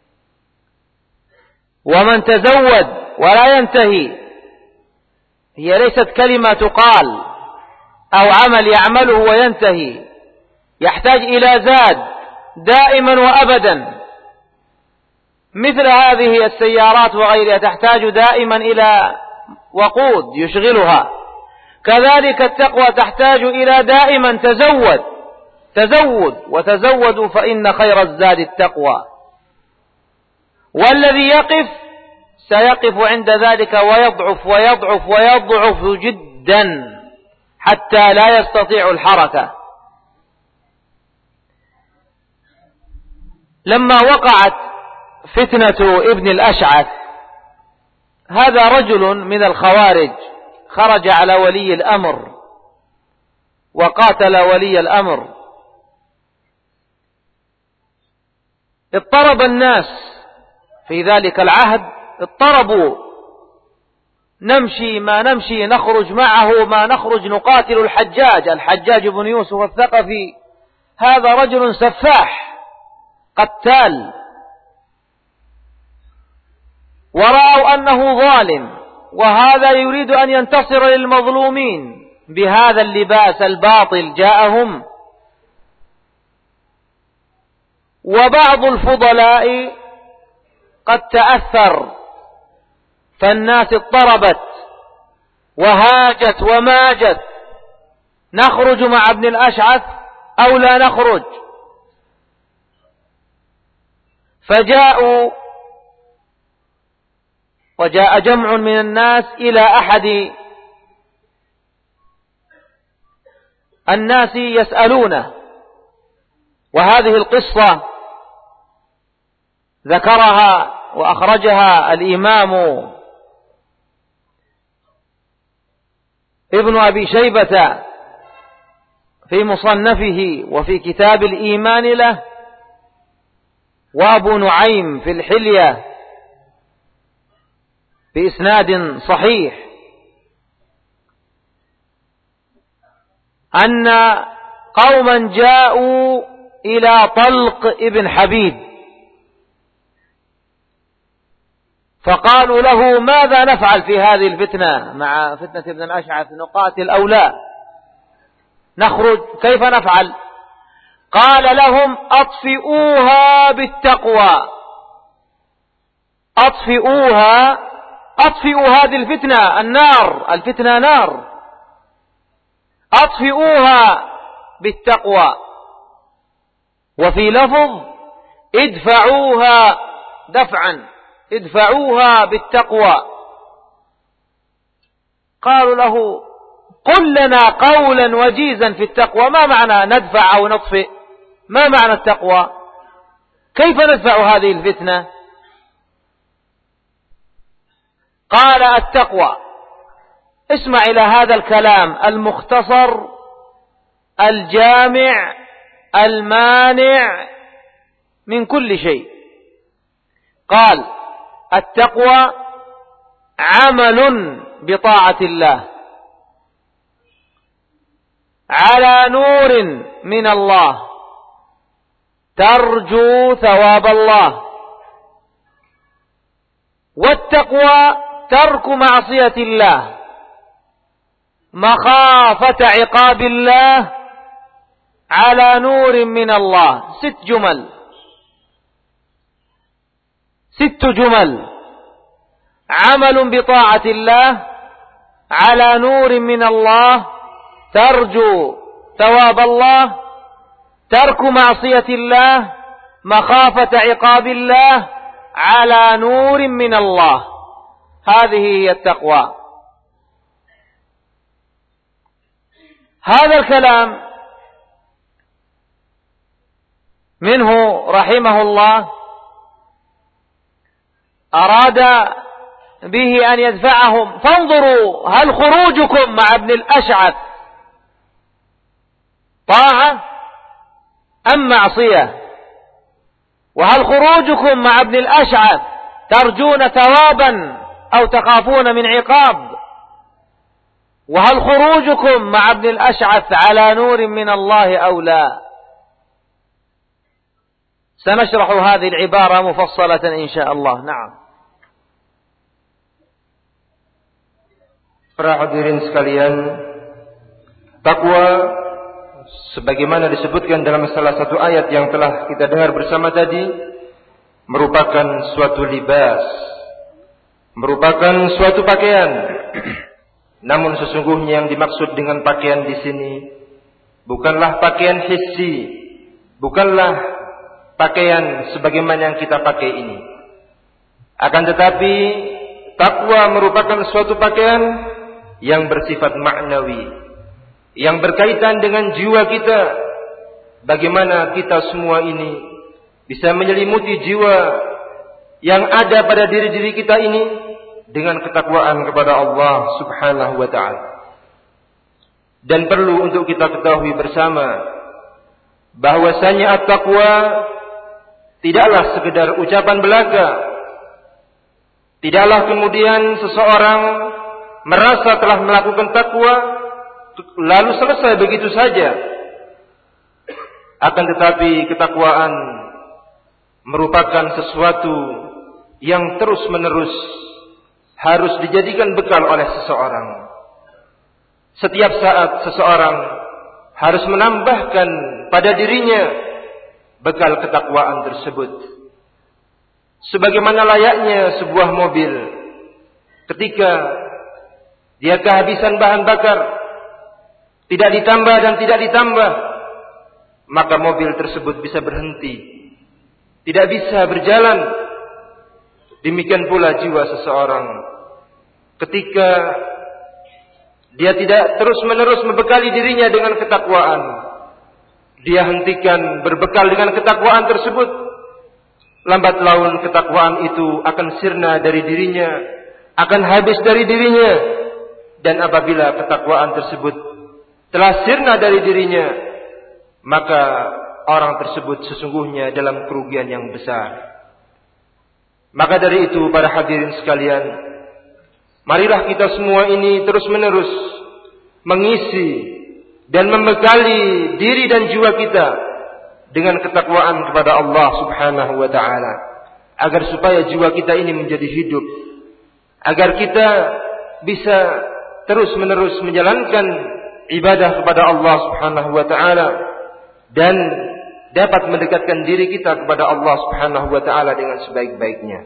ومن تزود ولا ينتهي، هي ليست كلمة تقال أو عمل يعمله وينتهي، يحتاج إلى زاد دائما وأبدا. مثل هذه السيارات وغيرها تحتاج دائما إلى وقود يشغلها، كذلك التقوى تحتاج إلى دائما تزود تزود وتزودوا فإن خير الزاد التقوى. والذي يقف سيقف عند ذلك ويضعف ويضعف ويضعف جدا حتى لا يستطيع الحركة. لما وقعت فتنة ابن الأشعث، هذا رجل من الخوارج خرج على ولي الأمر وقاتل ولي الأمر. اضطرب الناس في ذلك العهد، اضطربوا، نمشي ما نمشي، نخرج معه ما نخرج، نقاتل الحجاج الحجاج بن يوسف الثقفي، هذا رجل سفاح قتال، ورأوا أنه ظالم وهذا يريد أن ينتصر للمظلومين. بهذا اللباس الباطل جاءهم. وبعض الفضلاء قد تأثر، فالناس اضطربت وهاجت وماجت، نخرج مع ابن الأشعث أو لا نخرج؟ فجاءوا وجاء جمع من الناس إلى أحد الناس يسألونه، وهذه القصة ذكرها وأخرجها الإمام ابن أبي شيبة في مصنفه وفي كتاب الإيمان له، وأبو نعيم في الحلية بإسناد صحيح، أن قوما جاءوا إلى طلق ابن حبيب فقالوا له ماذا نفعل في هذه الفتنة مع فتنة ابن الأشعث، نقاتل أو لا نخرج، كيف نفعل؟ قال لهم أطفئوها بالتقوى، أطفئوها، أطفئوا هذه الفتنة، النار، الفتنة نار، أطفئوها بالتقوى. وفي لفظ ادفعوها دفعا، ادفعوها بالتقوى. قالوا له قل لنا قولا وجيزا في التقوى، ما معنى ندفع أو نطفئ؟ ما معنى التقوى؟ كيف ندفع هذه الفتنة؟ قال التقوى. اسمع إلى هذا الكلام المختصر الجامع المانع من كل شيء. قال التقوى عمل بطاعة الله على نور من الله ترجو ثواب الله. والتقوى ترك معصية الله مخافة عقاب الله على نور من الله. ست جمل ست جمل: عمل بطاعة الله على نور من الله ترجو ثواب الله، ترك معصية الله مخافة عقاب الله على نور من الله. هذه هي التقوى. هذا الكلام منه رحمه الله أراد به أن يدفعهم. فانظروا هل خروجكم مع ابن الأشعث طاعة أم معصية؟ وهل خروجكم مع ابن الأشعث ترجون ثوابا أو تخافون من عقاب؟ وهل خروجكم مع ابن الأشعث على نور من الله أو لا؟ سنشرح هذه العبارة مفصلة إن شاء الله. نعم. Para hadirin sekalian, takwa sebagaimana disebutkan dalam salah satu ayat yang telah kita dengar bersama tadi, merupakan suatu libas, merupakan suatu pakaian. Namun sesungguhnya yang dimaksud dengan pakaian di sini bukanlah pakaian hissi, bukanlah pakaian sebagaimana yang kita pakai ini. Akan tetapi takwa merupakan suatu pakaian yang bersifat maknawi, yang berkaitan dengan jiwa kita. Bagaimana kita semua ini bisa menyelimuti jiwa yang ada pada diri-diri kita ini dengan ketakwaan kepada Allah Subhanahu wa ta'ala. Dan perlu untuk kita ketahui bersama bahwasanya at-taqwa tidaklah sekedar ucapan belaka. Tidaklah kemudian seseorang merasa telah melakukan takwa lalu selesai begitu saja. Akan tetapi ketakwaan merupakan sesuatu yang terus-menerus harus dijadikan bekal oleh seseorang. Setiap saat seseorang harus menambahkan pada dirinya bekal ketakwaan tersebut. Sebagaimana layaknya sebuah mobil, ketika dia kehabisan bahan bakar, tidak ditambah dan tidak ditambah, maka mobil tersebut bisa berhenti, tidak bisa berjalan. Demikian pula jiwa seseorang, ketika dia tidak terus-menerus membekali dirinya dengan ketakwaan, dia hentikan berbekal dengan ketakwaan tersebut, lambat laun ketakwaan itu akan sirna dari dirinya, akan habis dari dirinya. Dan apabila ketakwaan tersebut telah sirna dari dirinya, maka orang tersebut sesungguhnya dalam kerugian yang besar. Maka dari itu para hadirin sekalian, marilah kita semua ini terus-menerus mengisi dan membekali diri dan jiwa kita dengan ketakwaan kepada Allah Subhanahu wa ta'ala, agar supaya jiwa kita ini menjadi hidup, agar kita bisa terus-menerus menjalankan ibadah kepada Allah Subhanahu wa ta'ala dan dapat mendekatkan diri kita kepada Allah Subhanahu wa ta'ala dengan sebaik-baiknya.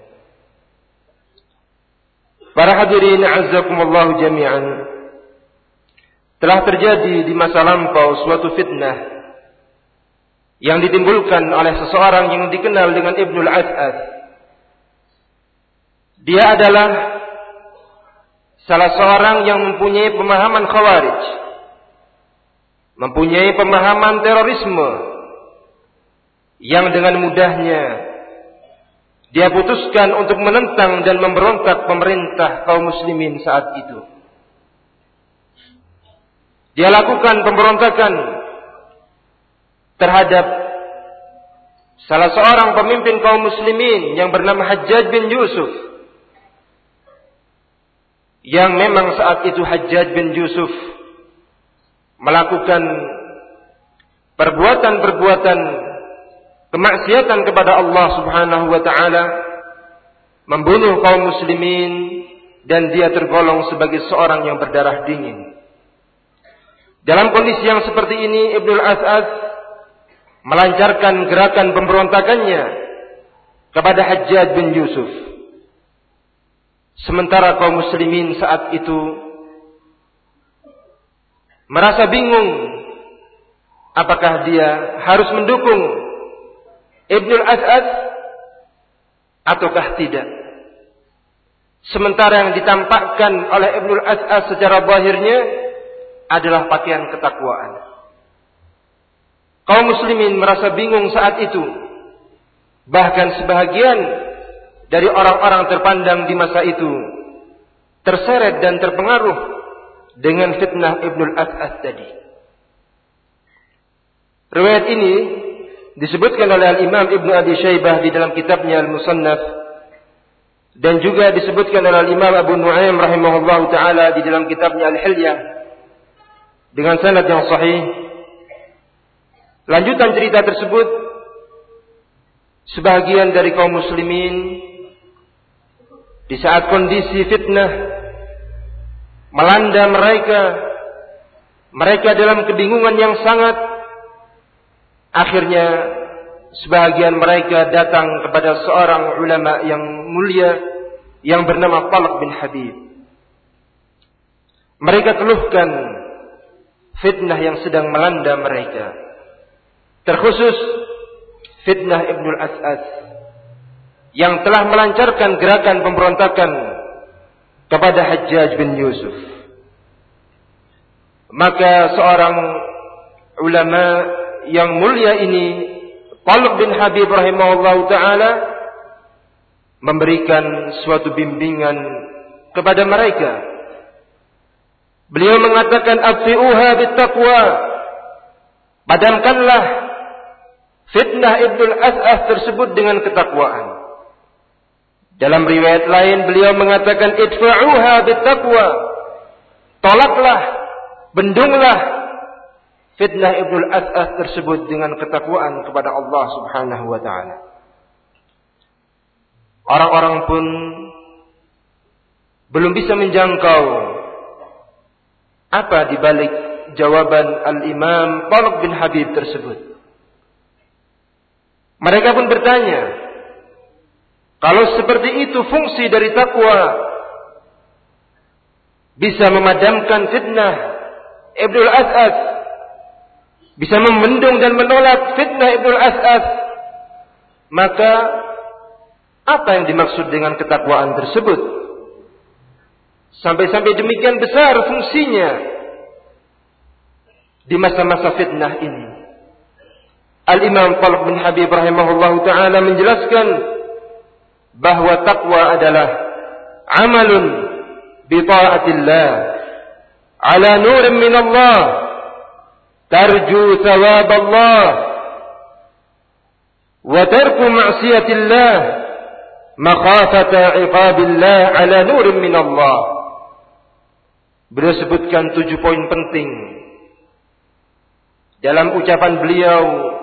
Para hadirin azzakumullahu jami'an, telah terjadi di masa lampau suatu fitnah yang ditimbulkan oleh seseorang yang dikenal dengan Ibnul As'ad. Dia adalah salah seorang yang mempunyai pemahaman khawarij, mempunyai pemahaman terorisme, yang dengan mudahnya dia putuskan untuk menentang dan memberontak pemerintah kaum muslimin saat itu. Dia lakukan pemberontakan terhadap salah seorang pemimpin kaum muslimin yang bernama Hajjaj bin Yusuf, yang memang saat itu Hajjaj bin Yusuf melakukan perbuatan-perbuatan kemaksiatan kepada Allah Subhanahu wa taala, membunuh kaum muslimin, dan dia tergolong sebagai seorang yang berdarah dingin. Dalam kondisi yang seperti ini, Ibnul As'ad melancarkan gerakan pemberontakannya kepada Hajjaj bin Yusuf. Sementara kaum muslimin saat itu merasa bingung, apakah dia harus mendukung Ibnul As'ad ataukah tidak. Sementara yang ditampakkan oleh Ibnul As'ad secara zahirnya adalah pakaian ketakwaan. Kaum muslimin merasa bingung saat itu. Bahkan sebahagian dari orang-orang terpandang di masa itu terseret dan terpengaruh dengan fitnah Ibnul As'ad tadi. Riwayat ini disebutkan oleh Al-Imam Ibnu Abi Syaibah di dalam kitabnya Al-Musannaf, dan juga disebutkan oleh Al-Imam Abu Nu'aim rahimahullahu taala di dalam kitabnya Al-Hilyah dengan sanad yang sahih. Lanjutan cerita tersebut, sebahagian dari kaum muslimin di saat kondisi fitnah melanda mereka, mereka dalam kebingungan yang sangat, akhirnya sebahagian mereka datang kepada seorang ulama yang mulia yang bernama Talq bin Habib. Mereka keluhkan fitnah yang sedang melanda mereka, terkhusus fitnah Ibnul As'ad yang telah melancarkan gerakan pemberontakan kepada Hajjaj bin Yusuf. Maka seorang ulama yang mulia ini, Talq bin Habib rahimahullahu ta'ala, memberikan suatu bimbingan kepada mereka. Beliau mengatakan, "Atfi'uha bittaqwa." Padamkanlah fitnah Ibnul As'ad tersebut dengan ketakwaan. Dalam riwayat lain beliau mengatakan, "Idfa'uha bittaqwa." Tolaklah, bendunglah fitnah Ibnul As'ad tersebut dengan ketakwaan kepada Allah Subhanahu wa taala. Orang-orang pun belum bisa menjangkau apa di balik jawaban Al-Imam Talq bin Habib tersebut. Mereka pun bertanya, kalau seperti itu fungsi dari takwa, bisa memadamkan fitnah Ibnul As'ad, bisa membendung dan menolak fitnah Ibnul As'ad, maka apa yang dimaksud dengan ketakwaan tersebut? Sampai-sampai demikian besar fungsinya di masa-masa fitnah ini. Al-Imam Talq bin Habib rahimahullahu ta'ala menjelaskan bahwa takwa adalah amalun bi ta'atillah ala nurin min Allah tarju thawab Allah wa tarku ma'siyatillah makhafata iqabillah ala nurin min Allah. Beliau sebutkan tujuh poin penting dalam ucapan beliau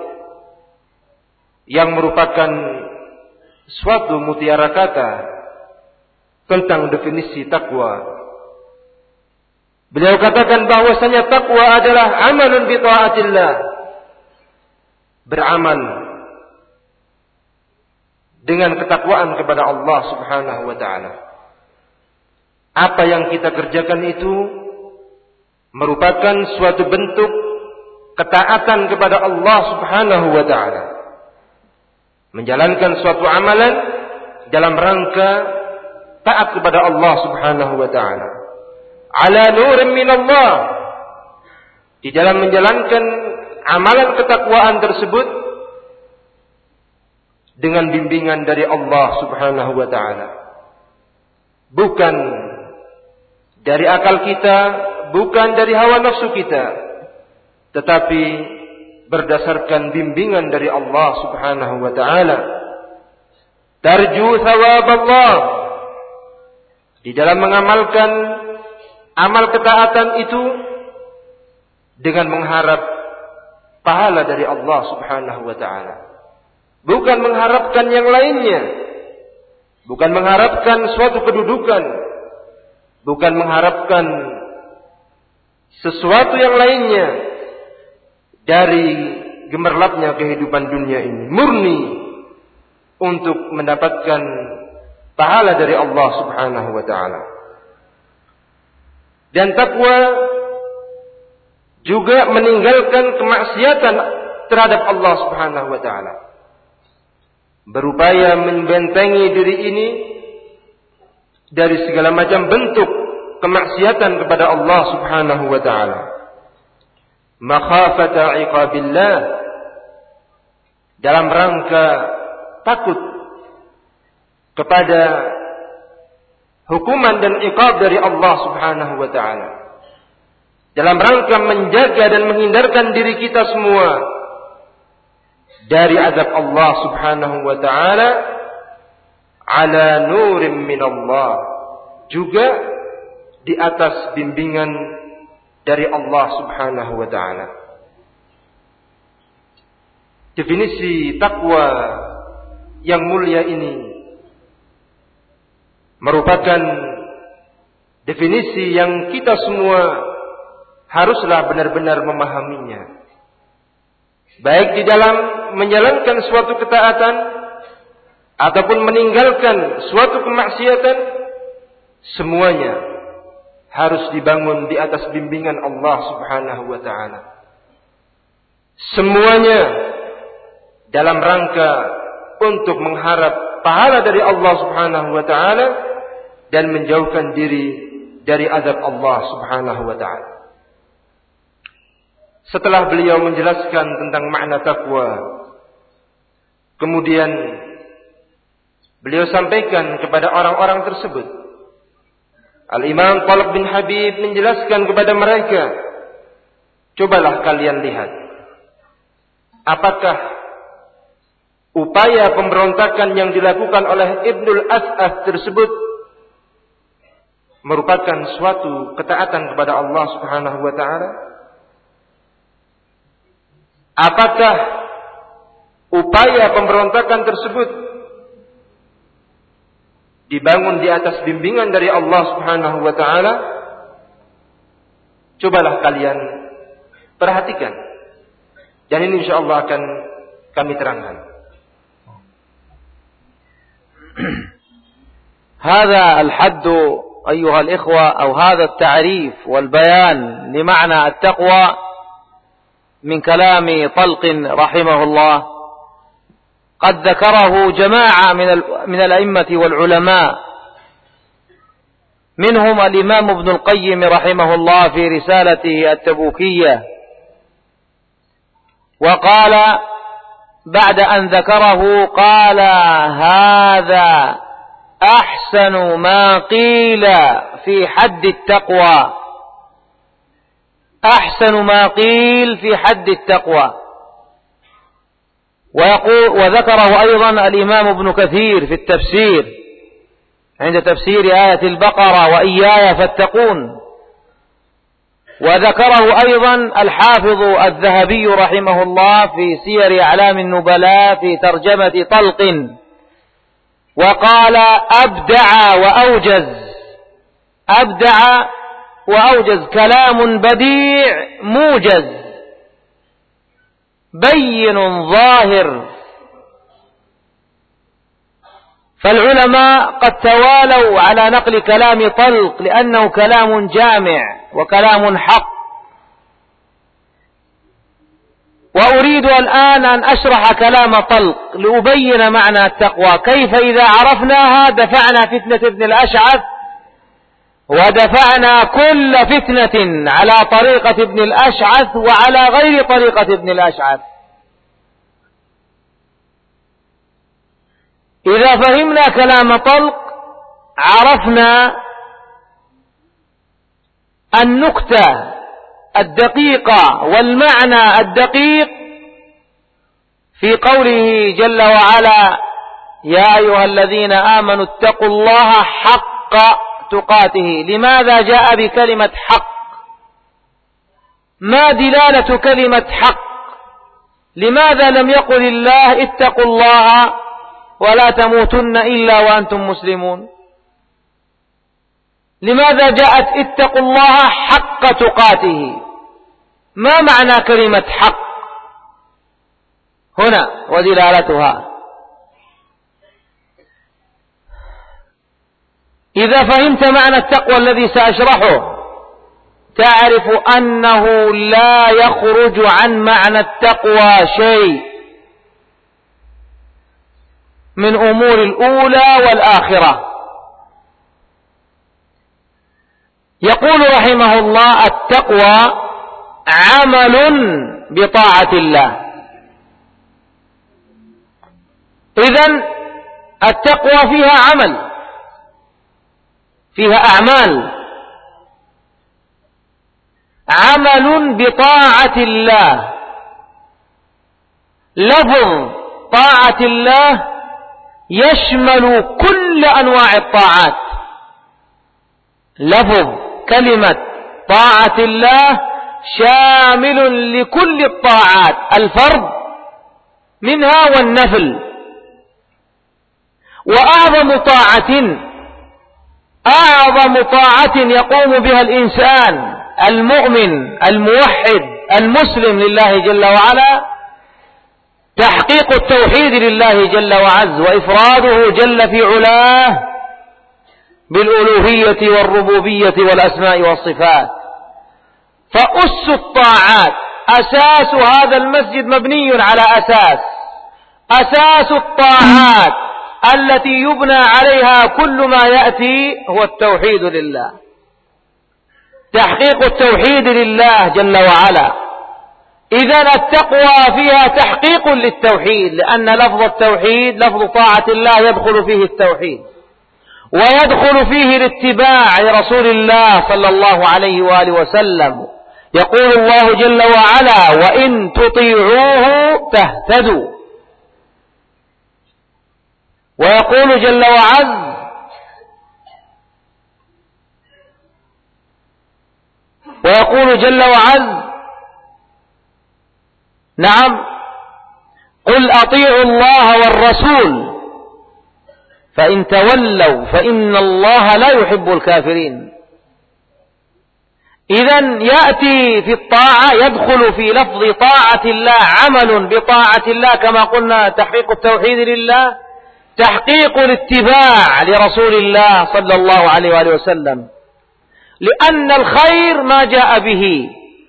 yang merupakan suatu mutiara kata tentang definisi takwa. Beliau katakan bahwasanya takwa adalah amalun bi taatillah, beramal dengan ketakwaan kepada Allah Subhanahu wa taala. Apa yang kita kerjakan itu merupakan suatu bentuk ketaatan kepada Allah Subhanahu wa taala. Menjalankan suatu amalan dalam rangka taat kepada Allah Subhanahu wa taala. Ala nurin min Allah. Di dalam menjalankan amalan ketakwaan tersebut dengan bimbingan dari Allah Subhanahu wa taala. Bukan dari akal kita, bukan dari hawa nafsu kita, tetapi berdasarkan bimbingan dari Allah Subhanahu wa taala. Tarju thawab Allah, di dalam mengamalkan amal ketaatan itu dengan mengharap pahala dari Allah Subhanahu wa taala. Bukan mengharapkan yang lainnya. Bukan mengharapkan suatu kedudukan. Bukan mengharapkan sesuatu yang lainnya dari gemerlapnya kehidupan dunia ini. Murni untuk mendapatkan pahala dari Allah Subhanahu wa taala. Dan takwa juga meninggalkan kemaksiatan terhadap Allah Subhanahu wa taala. Berupaya membentengi diri ini dari segala macam bentuk kemaksiatan kepada Allah Subhanahu wa taala. Makhafata iqabillah, dalam rangka takut kepada hukuman dan iqab dari Allah Subhanahu wa taala. Dalam rangka menjaga dan menghindarkan diri kita semua dari azab Allah Subhanahu wa taala ala nurim min Allah, juga di atas bimbingan dari Allah Subhanahu wa taala. Definisi takwa yang mulia ini merupakan definisi yang kita semua haruslah benar-benar memahaminya. Baik di dalam menjalankan suatu ketaatan ataupun meninggalkan suatu kemaksiatan, semuanya harus dibangun di atas bimbingan Allah Subhanahu wa taala. Semuanya dalam rangka untuk mengharap pahala dari Allah Subhanahu wa taala dan menjauhkan diri dari azab Allah Subhanahu wa taala. Setelah beliau menjelaskan tentang makna takwa, kemudian beliau sampaikan kepada orang-orang tersebut. Al-Imam Talib bin Habib menjelaskan kepada mereka, cobalah kalian lihat, apakah upaya pemberontakan yang dilakukan oleh Ibnul As'af tersebut merupakan suatu ketaatan kepada Allah Subhanahu wa taala? Apakah upaya pemberontakan tersebut dibangun di atas bimbingan dari Allah Subhanahu wa taala? Cobalah kalian perhatikan. Dan ini insyaallah akan kami terangkan. هذا الحد أيها الإخوة أو هذا التعريف والبيان لمعنى التقوى من كلام طلق رحمه الله قد ذكره جماعة من من الأئمة والعلماء، منهم الإمام ابن القيم رحمه الله في رسالته التبوكية، وقال بعد أن ذكره قال هذا أحسن ما قيل في حد التقوى، أحسن ما قيل في حد التقوى. ويقول وذكره أيضا الإمام ابن كثير في التفسير عند تفسير آية البقرة وإياي فاتقون، وذكره أيضا الحافظ الذهبي رحمه الله في سير أعلام النبلاء في ترجمة طلق، وقال أبدع وأوجز، أبدع وأوجز، كلام بديع موجز بين ظاهر. فالعلماء قد توالوا على نقل كلام طلق لأنه كلام جامع وكلام حق. وأريد الآن أن أشرح كلام طلق لأبين معنى التقوى، كيف إذا عرفناها دفعنا فتنة ابن الأشعث ودفعنا كل فتنة على طريقة ابن الأشعث وعلى غير طريقة ابن الأشعث. إذا فهمنا كلام طلق عرفنا النكتة الدقيقة والمعنى الدقيق في قوله جل وعلا: يا أيها الذين آمنوا اتقوا الله حق تقاته. لماذا جاء بكلمة حق؟ ما دلالة كلمة حق؟ لماذا لم يقل الله اتقوا الله ولا تموتن إلا وأنتم مسلمون؟ لماذا جاءت اتقوا الله حق تقاته؟ ما معنى كلمة حق هنا ودلالتها؟ إذا فهمت معنى التقوى الذي سأشرحه تعرف أنه لا يخرج عن معنى التقوى شيء من أمور الأولى والآخرة. يقول رحمه الله: التقوى عمل بطاعة الله. إذن التقوى فيها عمل، فيها أعمال، عمل بطاعة الله. لفظ طاعة الله يشمل كل أنواع الطاعات. لفظ كلمة طاعة الله شامل لكل الطاعات، الفرض منها والنفل. وأعظم طاعة أعظم طاعة يقوم بها الإنسان المؤمن الموحد المسلم لله جل وعلا تحقيق التوحيد لله جل وعز، وإفراده جل في علاه بالألوهية والربوبية والأسماء والصفات. فأس الطاعات، أساس هذا المسجد مبني على أساس، أساس الطاعات التي يبنى عليها كل ما يأتي هو التوحيد لله، تحقيق التوحيد لله جل وعلا. إذن التقوى فيها تحقيق للتوحيد، لأن لفظ التوحيد لفظ طاعة الله يدخل فيه التوحيد، ويدخل فيه الاتباع لرسول الله صلى الله عليه وآله وسلم. يقول الله جل وعلا: وإن تطيعوه تهتدوا. ويقول جل وعز: ويقول جل وعز نعم قل أطيعوا الله والرسول فإن تولوا فإن الله لا يحب الكافرين. إذن يأتي في الطاعة، يدخل في لفظ طاعة الله عمل بطاعة الله كما قلنا تحقيق التوحيد لله، تحقيق الاتباع لرسول الله صلى الله عليه وآله وسلم، لأن الخير ما جاء به،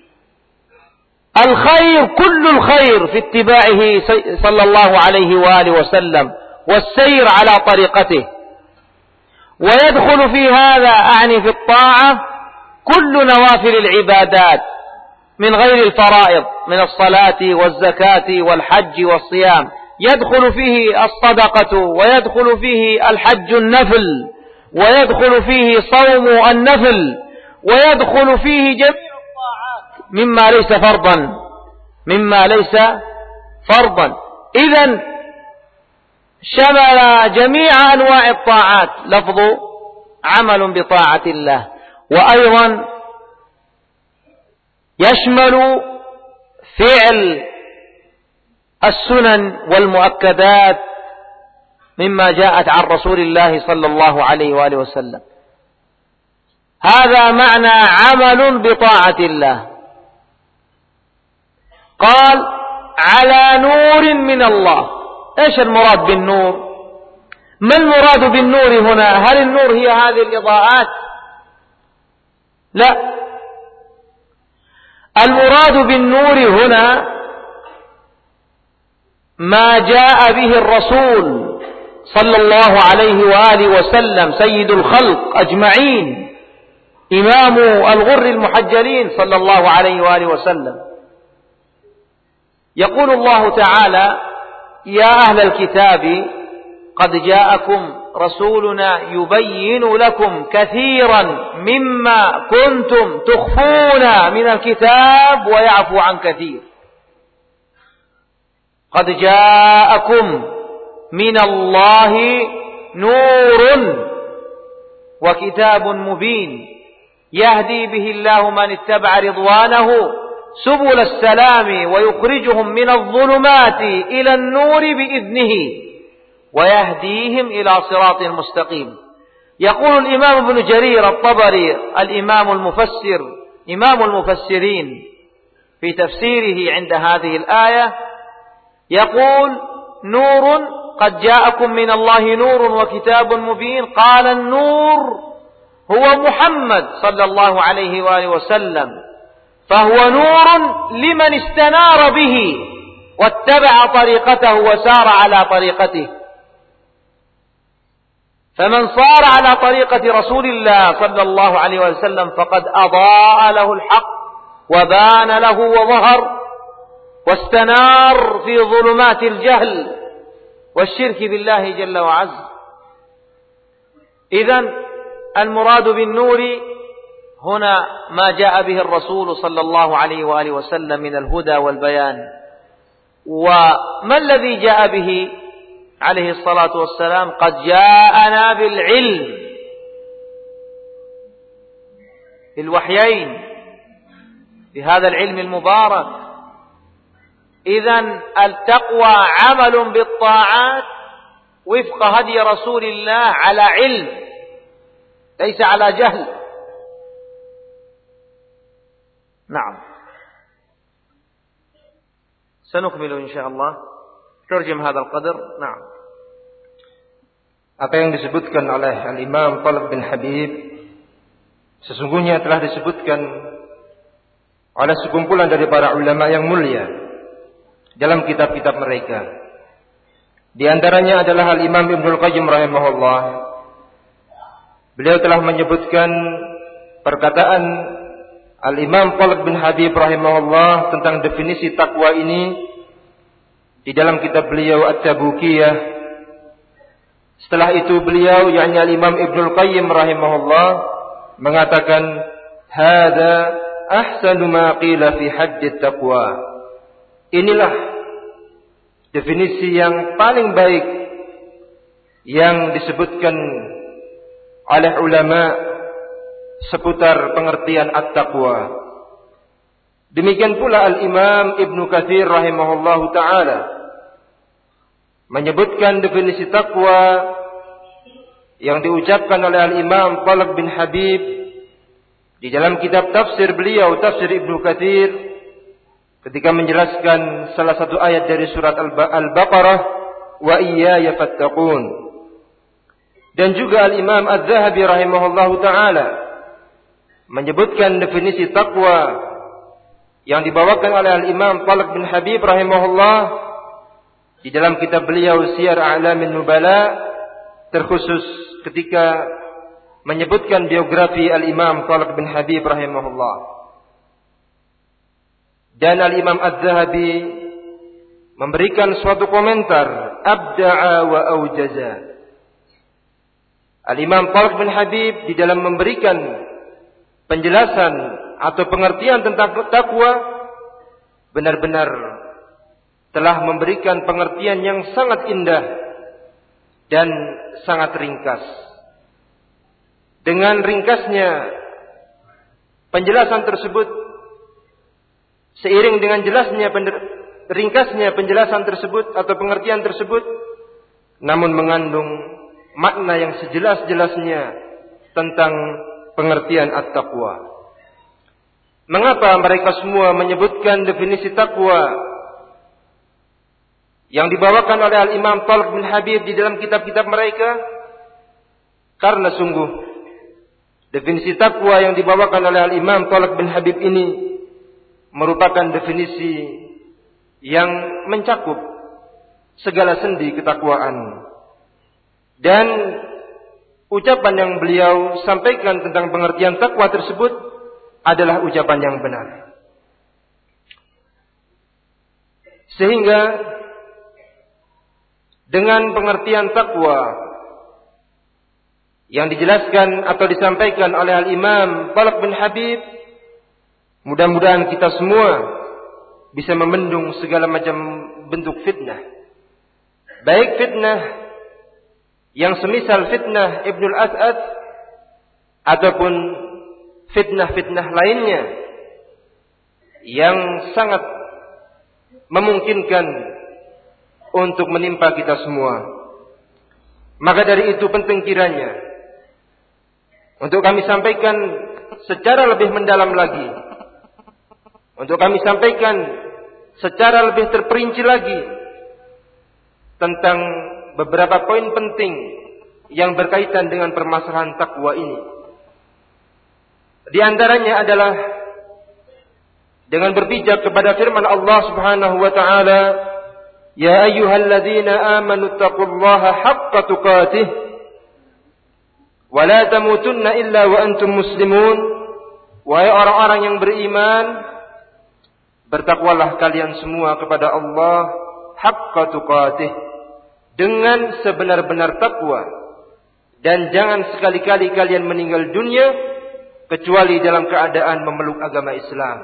الخير كل الخير في اتباعه صلى الله عليه وآله وسلم والسير على طريقته. ويدخل في هذا أعني في الطاعة كل نوافل العبادات من غير الفرائض من الصلاة والزكاة والحج والصيام، يدخل فيه الصدقة، ويدخل فيه الحج النفل، ويدخل فيه صوم النفل، ويدخل فيه جميع الطاعات مما ليس فرضا مما ليس فرضا. إذن شمل جميع أنواع الطاعات لفظ عمل بطاعة الله. وأيضا يشمل فعل السنن والمؤكدات مما جاءت عن رسول الله صلى الله عليه وآله وسلم. هذا معنى عمل بطاعة الله. قال: على نور من الله. ايش المراد بالنور؟ ما المراد بالنور هنا؟ هل النور هي هذه الإضاءات؟ لا، المراد بالنور هنا ما جاء به الرسول صلى الله عليه وآله وسلم سيد الخلق أجمعين، إمام الغر المحجلين صلى الله عليه وآله وسلم. يقول الله تعالى: يا أهل الكتاب قد جاءكم رسولنا يبين لكم كثيرا مما كنتم تخفون من الكتاب ويعفو عن كثير. قد جاءكم من الله نور وكتاب مبين يهدي به الله من اتبع رضوانه سبل السلام ويخرجهم من الظلمات إلى النور بإذنه ويهديهم إلى صراط مستقيم. يقول الإمام ابن جرير الطبري الإمام المفسر إمام المفسرين في تفسيره عند هذه الآية يقول نور قد جاءكم من الله نور وكتاب مبين. قال النور هو محمد صلى الله عليه وآله وسلم، فهو نور لمن استنار به واتبع طريقته وسار على طريقته. فمن صار على طريقة رسول الله صلى الله عليه وسلم فقد أضاء له الحق وبان له وظهر واستنار في ظلمات الجهل والشرك بالله جل وعز. إذن المراد بالنور هنا ما جاء به الرسول صلى الله عليه وآله وسلم من الهدى والبيان. وما الذي جاء به عليه الصلاة والسلام؟ قد جاءنا بالعلم، بالوحيين، بهذا العلم المبارك. إذن التقوى عمل بالطاعات وفق هدي رسول الله على علم ليس على جهل. نعم، سنكمل إن شاء الله ترجم هذا القدر. نعم. Apa yang disebutkan oleh Al-Imam Talib bin Habib sesungguhnya telah disebutkan oleh sekumpulan dari para ulama yang mulia dalam kitab-kitab mereka. Di antaranya adalah Al-Imam Ibnul Qayyim rahimahullah. Beliau telah menyebutkan perkataan Al-Imam Talib bin Habib rahimahullah tentang definisi takwa ini di dalam kitab beliau At-Tabukiyah. Setelah itu beliau yakni Al-Imam Ibnul Qayyim rahimahullah mengatakan hadza ahsanu ma qila fi hadd taqwa. Inilah definisi yang paling baik yang disebutkan oleh ulama seputar pengertian at-taqwa. Demikian pula Al-Imam Ibnu Katsir rahimahullahu taala menyebutkan definisi takwa yang diucapkan oleh Al-Imam Talib bin Habib di dalam kitab tafsir beliau, Tafsir Ibnu Katsir, ketika menjelaskan salah satu ayat dari surat Al-Baqarah, wa iyaya fattaqun. Dan juga Al-Imam Az-Zahabi rahimahullahu taala menyebutkan definisi takwa yang dibawakan oleh Al-Imam Talib bin Habib rahimahullah di dalam kitab beliau Siyar A'lamin Nubala, terkhusus ketika menyebutkan biografi Al-Imam Talib bin Habib rahimahullah. Dan Al-Imam Az-Zahabi memberikan suatu komentar abda'a wa aujaza. Al-Imam Talib bin Habib di dalam memberikan penjelasan atau pengertian tentang takwa benar-benar telah memberikan pengertian yang sangat indah dan sangat ringkas. Dengan ringkasnya penjelasan tersebut, seiring dengan jelasnya ringkasnya penjelasan tersebut atau pengertian tersebut, namun mengandung makna yang sejelas-jelasnya tentang pengertian at-taqwa. Mengapa mereka semua menyebutkan definisi takwa yang dibawakan oleh Al-Imam Talib bin Habib di dalam kitab-kitab mereka? Karena sungguh definisi takwa yang dibawakan oleh Al-Imam Talib bin Habib ini merupakan definisi yang mencakup segala sendi ketakwaan. Dan ucapan yang beliau sampaikan tentang pengertian takwa tersebut adalah ucapan yang benar. Sehingga dengan pengertian takwa yang dijelaskan atau disampaikan oleh Al-Imam Talq bin Habib, mudah-mudahan kita semua bisa membendung segala macam bentuk fitnah. Baik fitnah yang semisal fitnah Ibnul As'ad ataupun fitnah-fitnah lainnya yang sangat memungkinkan untuk menimpa kita semua. Maka dari itu penting kiranya untuk kami sampaikan secara lebih mendalam lagi, untuk kami sampaikan secara lebih terperinci lagi tentang beberapa poin penting yang berkaitan dengan permasalahan takwa ini. Di antaranya adalah dengan berpijak kepada firman Allah Subhanahu wa taala, "Ya ayyuhalladzina amanu taqullaha haqqa tuqatih wa la tamutunna illa wa antum muslimun." Wahai orang-orang yang beriman, bertakwalah kalian semua kepada Allah haqqa tuqatih, dengan sebenar-benar takwa, dan jangan sekali-kali kalian meninggal dunia kecuali dalam keadaan memeluk agama Islam.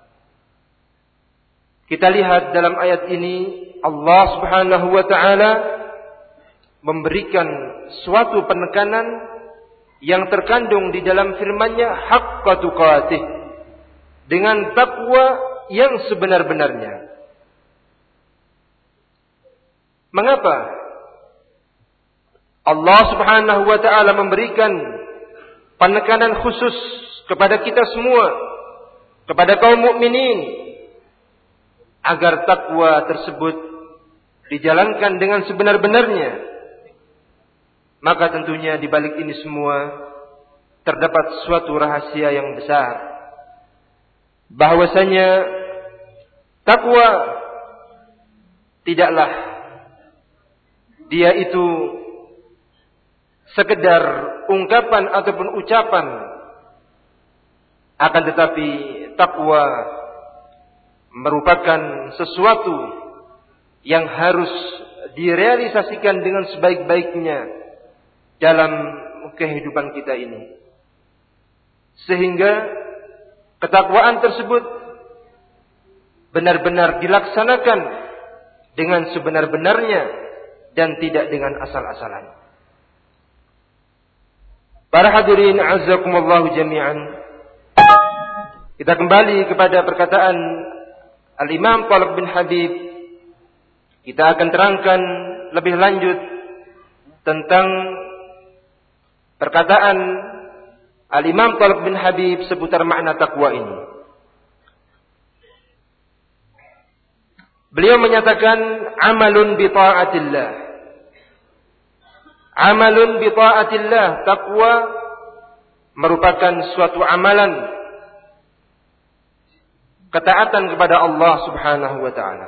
Kita lihat dalam ayat ini Allah Subhanahu wa taala memberikan suatu penekanan yang terkandung di dalam firman-Nya haqqa tuqatih, dengan takwa yang sebenar-benarnya. Mengapa Allah Subhanahu wa taala memberikan penekanan khusus kepada kita semua, kepada kaum mukminin, agar takwa tersebut dijalankan dengan sebenar-benarnya? Maka tentunya di balik ini semua terdapat suatu rahasia yang besar, bahwasanya takwa tidaklah dia itu sekedar ungkapan ataupun ucapan, akan tetapi takwa merupakan sesuatu yang harus direalisasikan dengan sebaik-baiknya dalam kehidupan kita ini, sehingga ketakwaan tersebut benar-benar dilaksanakan dengan sebenar-benarnya dan tidak dengan asal-asalan. Para hadirin azzakumullahu jami'an, kita kembali kepada perkataan Al-Imam Talq bin Habib. Kita akan terangkan lebih lanjut tentang perkataan Al-Imam Talq bin Habib seputar makna takwa ini. Beliau menyatakan amalun bi ta'atillah. Amalun bi ta'atillah, takwa merupakan suatu amalan ketaatan kepada Allah Subhanahu wa taala.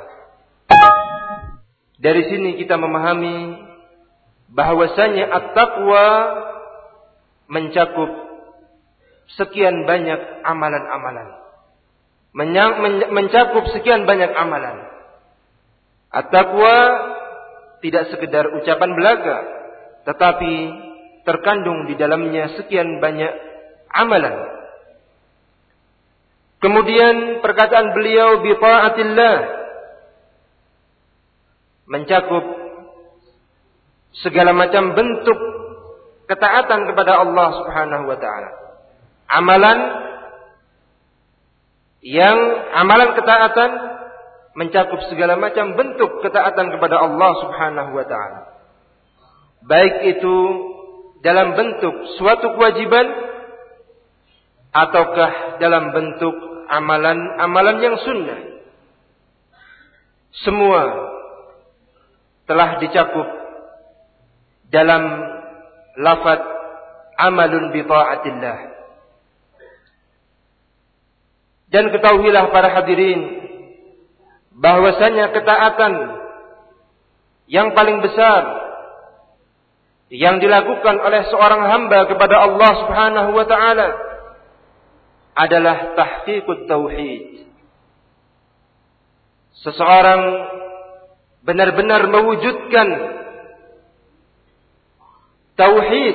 Dari sini kita memahami bahwasanya at-taqwa mencakup sekian banyak amalan-amalan. Mencakup sekian banyak amalan. At-taqwa tidak sekedar ucapan belaga, tetapi terkandung di dalamnya sekian banyak amalan. Kemudian perkataan beliau bi ta'atillah mencakup segala macam bentuk ketaatan kepada Allah Subhanahu wa taala. Amalan yang amalan ketaatan mencakup segala macam bentuk ketaatan kepada Allah Subhanahu wa taala. Baik itu dalam bentuk suatu kewajiban ataukah dalam bentuk amalan-amalan yang sunnah. Semua telah dicakup dalam lafaz amalun bi ta'atillah. Dan ketahuilah para hadirin bahwasanya ketaatan yang paling besar yang dilakukan oleh seorang hamba kepada Allah Subhanahu wa taala adalah tahqiqut tauhid. Seseorang benar-benar mewujudkan tauhid,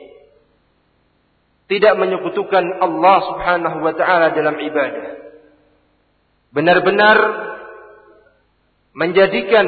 tidak menyekutukan Allah Subhanahu wa taala dalam ibadah. Benar-benar menjadikan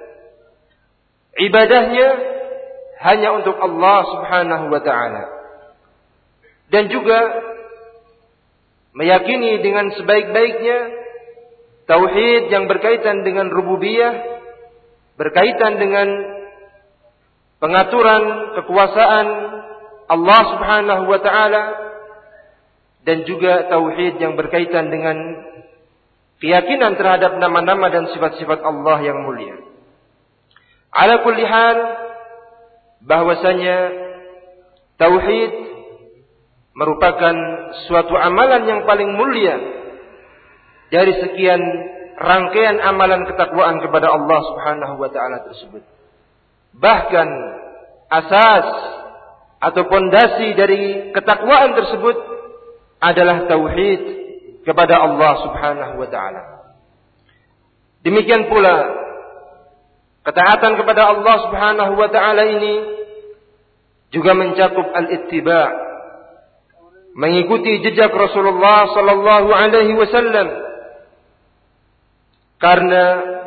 ibadahnya hanya untuk Allah Subhanahu wa taala. Dan juga meyakini dengan sebaik-baiknya tauhid yang berkaitan dengan rububiyah, berkaitan dengan pengaturan kekuasaan Allah Subhanahu wa taala, dan juga tauhid yang berkaitan dengan keyakinan terhadap nama-nama dan sifat-sifat Allah yang mulia. Ala kulli hal, bahwasanya tauhid merupakan suatu amalan yang paling mulia dari sekian rangkaian amalan ketakwaan kepada Allah Subhanahu wa taala tersebut. Bahkan asas atau pondasi dari ketakwaan tersebut adalah tauhid kepada Allah Subhanahu wa taala. Demikian pula ketaatan kepada Allah Subhanahu wa taala ini juga mencakup al-ittiba', mengikuti jejak Rasulullah sallallahu alaihi wasallam, karena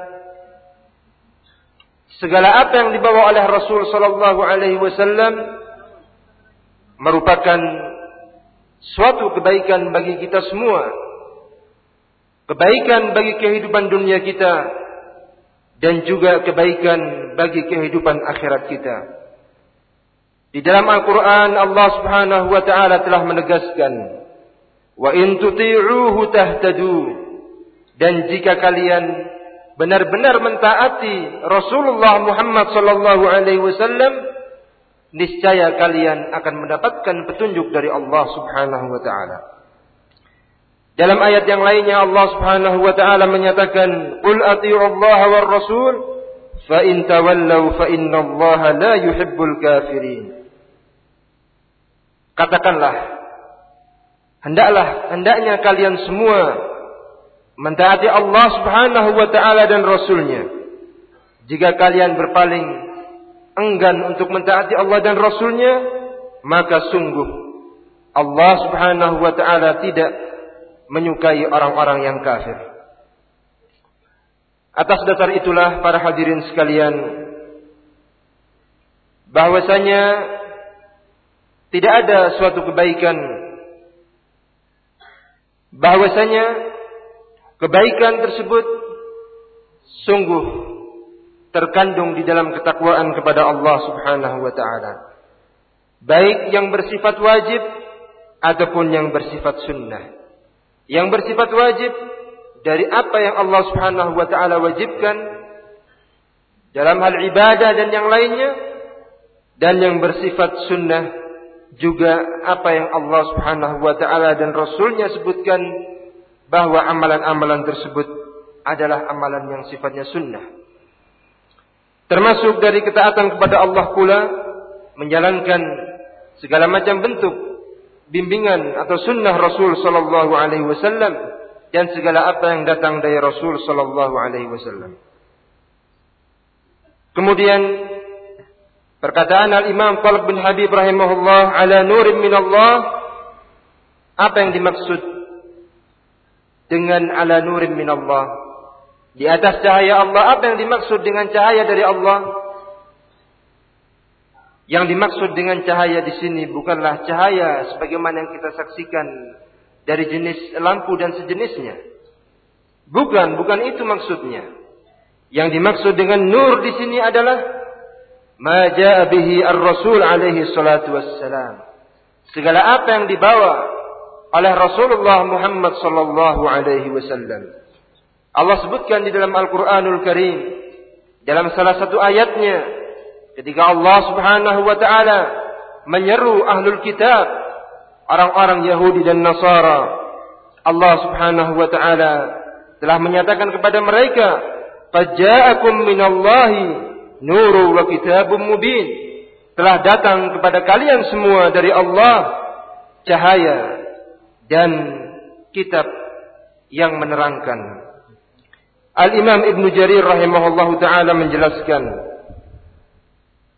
segala apa yang dibawa oleh Rasul sallallahu alaihi wasallam merupakan suatu kebaikan bagi kita semua, kebaikan bagi kehidupan dunia kita, dan juga kebaikan bagi kehidupan akhirat kita. Di dalam Al-Quran Allah Subhanahu wa ta'ala telah menegaskan, wa in tuti'uhu tahtadu, dan jika kalian benar-benar mentaati Rasulullah Muhammad sallallahu alaihi wasallam, niscaya kalian akan mendapatkan petunjuk dari Allah Subhanahu wa ta'ala. Dalam ayat yang lainnya Allah Subhanahu wa ta'ala menyatakan, qul ati'u Allah war rasul fa in tawallaw fa innallaha la yuhibbul kafirin. Katakanlah, hendaklah hendaknya kalian semua mentaati Allah Subhanahu wa ta'ala dan Rasulnya. Jika kalian berpaling enggan untuk mentaati Allah dan Rasulnya, maka sungguh Allah Subhanahu wa ta'ala tidak menyukai orang-orang yang kafir. Atas dasar itulah para hadirin sekalian, bahwasanya tidak ada suatu kebaikan, bahwasanya kebaikan tersebut sungguh terkandung di dalam ketakwaan kepada Allah Subhanahu wa ta'ala, baik yang bersifat wajib ataupun yang bersifat sunnah. Yang bersifat wajib dari apa yang Allah Subhanahu wa ta'ala wajibkan dalam hal ibadah dan yang lainnya, dan yang bersifat sunnah juga apa yang Allah Subhanahu wa ta'ala dan Rasulnya sebutkan, bahwa amalan-amalan tersebut adalah amalan yang sifatnya sunnah. Termasuk dari ketaatan kepada Allah pula menjalankan segala macam bentuk bimbingan atau sunnah Rasul sallallahu alaihi wasallam, dan segala apa yang datang dari Rasul sallallahu alaihi wasallam. Kemudian perkataan Al-Imam Talib bin Habib rahimahullah, ala nurin minallah, apa yang dimaksud dengan ala nurin minallah? Di atas cahaya Allah, apa yang dimaksud dengan cahaya dari Allah? Yang dimaksud dengan cahaya di sini bukanlah cahaya sebagaimana yang kita saksikan dari jenis lampu dan sejenisnya. Bukan, bukan itu maksudnya. Yang dimaksud dengan nur di sini adalah ma jaa bihi ar-rasul alaihi salatu wassalam. Segala apa yang dibawa oleh Rasulullah Muhammad sallallahu alaihi wasallam. Allah sebutkan di dalam Al-Qur'anul Karim, dalam salah satu ayatnya, ketika Allah Subhanahu wa ta'ala menyeru ahlul kitab, orang-orang Yahudi dan Nasara, Allah Subhanahu wa ta'ala telah menyatakan kepada mereka, qad ja'akum minallahi nurun wa kitabun mubin. Telah datang kepada kalian semua dari Allah cahaya dan kitab yang menerangkan. Al-Imam Ibn Jarir rahimahullahu ta'ala menjelaskan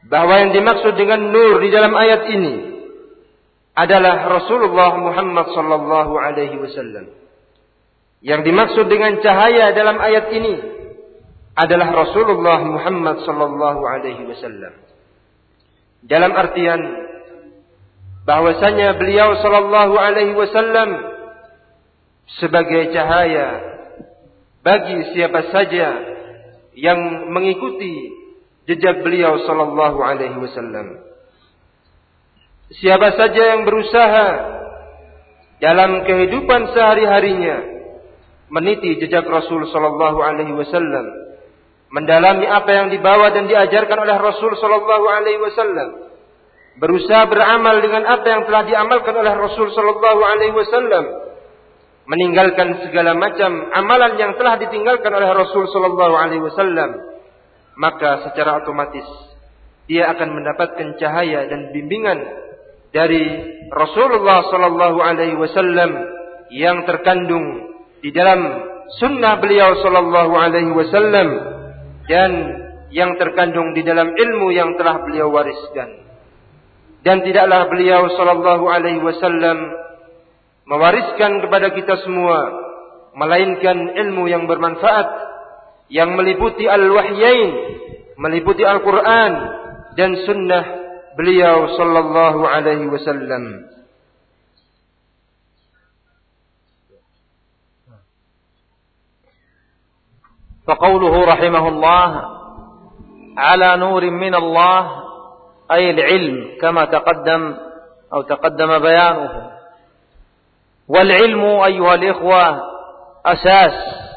bahwa yang dimaksud dengan nur di dalam ayat ini adalah Rasulullah Muhammad sallallahu alaihi wasallam. Yang dimaksud dengan cahaya dalam ayat ini adalah Rasulullah Muhammad sallallahu alaihi wasallam. Dalam artian bahwasanya beliau sallallahu alaihi wasallam sebagai cahaya bagi siapa saja yang mengikuti jejak beliau sallallahu alaihi wasallam. Siapa saja yang berusaha dalam kehidupan sehari-harinya meniti jejak Rasul sallallahu alaihi wasallam, mendalami apa yang dibawa dan diajarkan oleh Rasul sallallahu alaihi wasallam, berusaha beramal dengan apa yang telah diamalkan oleh Rasul sallallahu alaihi wasallam, meninggalkan segala macam amalan yang telah ditinggalkan oleh Rasul sallallahu alaihi wasallam, maka secara otomatis dia akan mendapatkan cahaya dan bimbingan dari Rasulullah sallallahu alaihi wasallam yang terkandung di dalam sunnah beliau sallallahu alaihi wasallam dan yang terkandung di dalam ilmu yang telah beliau wariskan. Dan tidaklah beliau sallallahu alaihi wasallam mewariskan kepada kita semua melainkan ilmu yang bermanfaat yang meliputi al-wahyain, meliputi Al-Quran dan sunnah beliau sallallahu alaihi wasallam. فقوله رحمه الله على نور من الله أي العلم كما تقدم أو تقدم بيانه. والعلم أيها الإخوة أساس،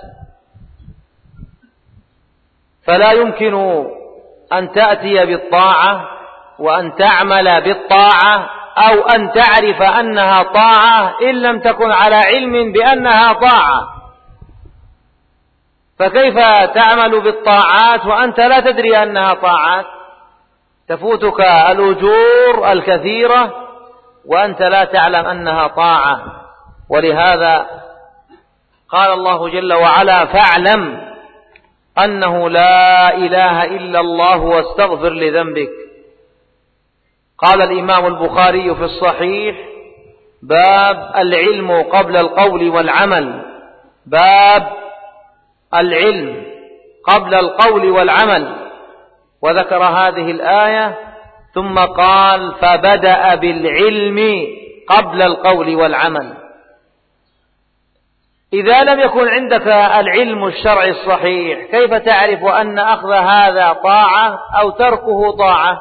فلا يمكن أن تأتي بالطاعة وأن تعمل بالطاعة أو أن تعرف أنها طاعة إن لم تكن على علم بأنها طاعة. فكيف تعمل بالطاعات وأنت لا تدري أنها طاعات؟ تفوتك الأجور الكثيرة وأنت لا تعلم أنها طاعة. ولهذا قال الله جل وعلا فاعلم أنه لا إله إلا الله واستغفر لذنبك. قال الإمام البخاري في الصحيح باب العلم قبل القول والعمل، باب العلم قبل القول والعمل، وذكر هذه الآية ثم قال فبدأ بالعلم قبل القول والعمل. إذا لم يكن عندك العلم الشرعي الصحيح كيف تعرف أن أخذ هذا طاعة أو تركه طاعة؟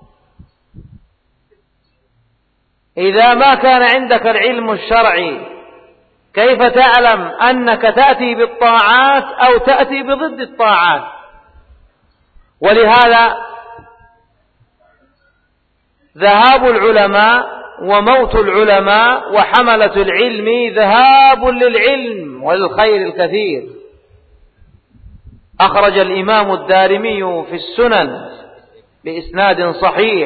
إذا ما كان عندك العلم الشرعي كيف تعلم أنك تأتي بالطاعات أو تأتي بضد الطاعات؟ ولهذا ذهاب العلماء وموت العلماء وحملة العلم ذهاب للعلم وللخير الكثير. أخرج الإمام الدارمي في السنن بإسناد صحيح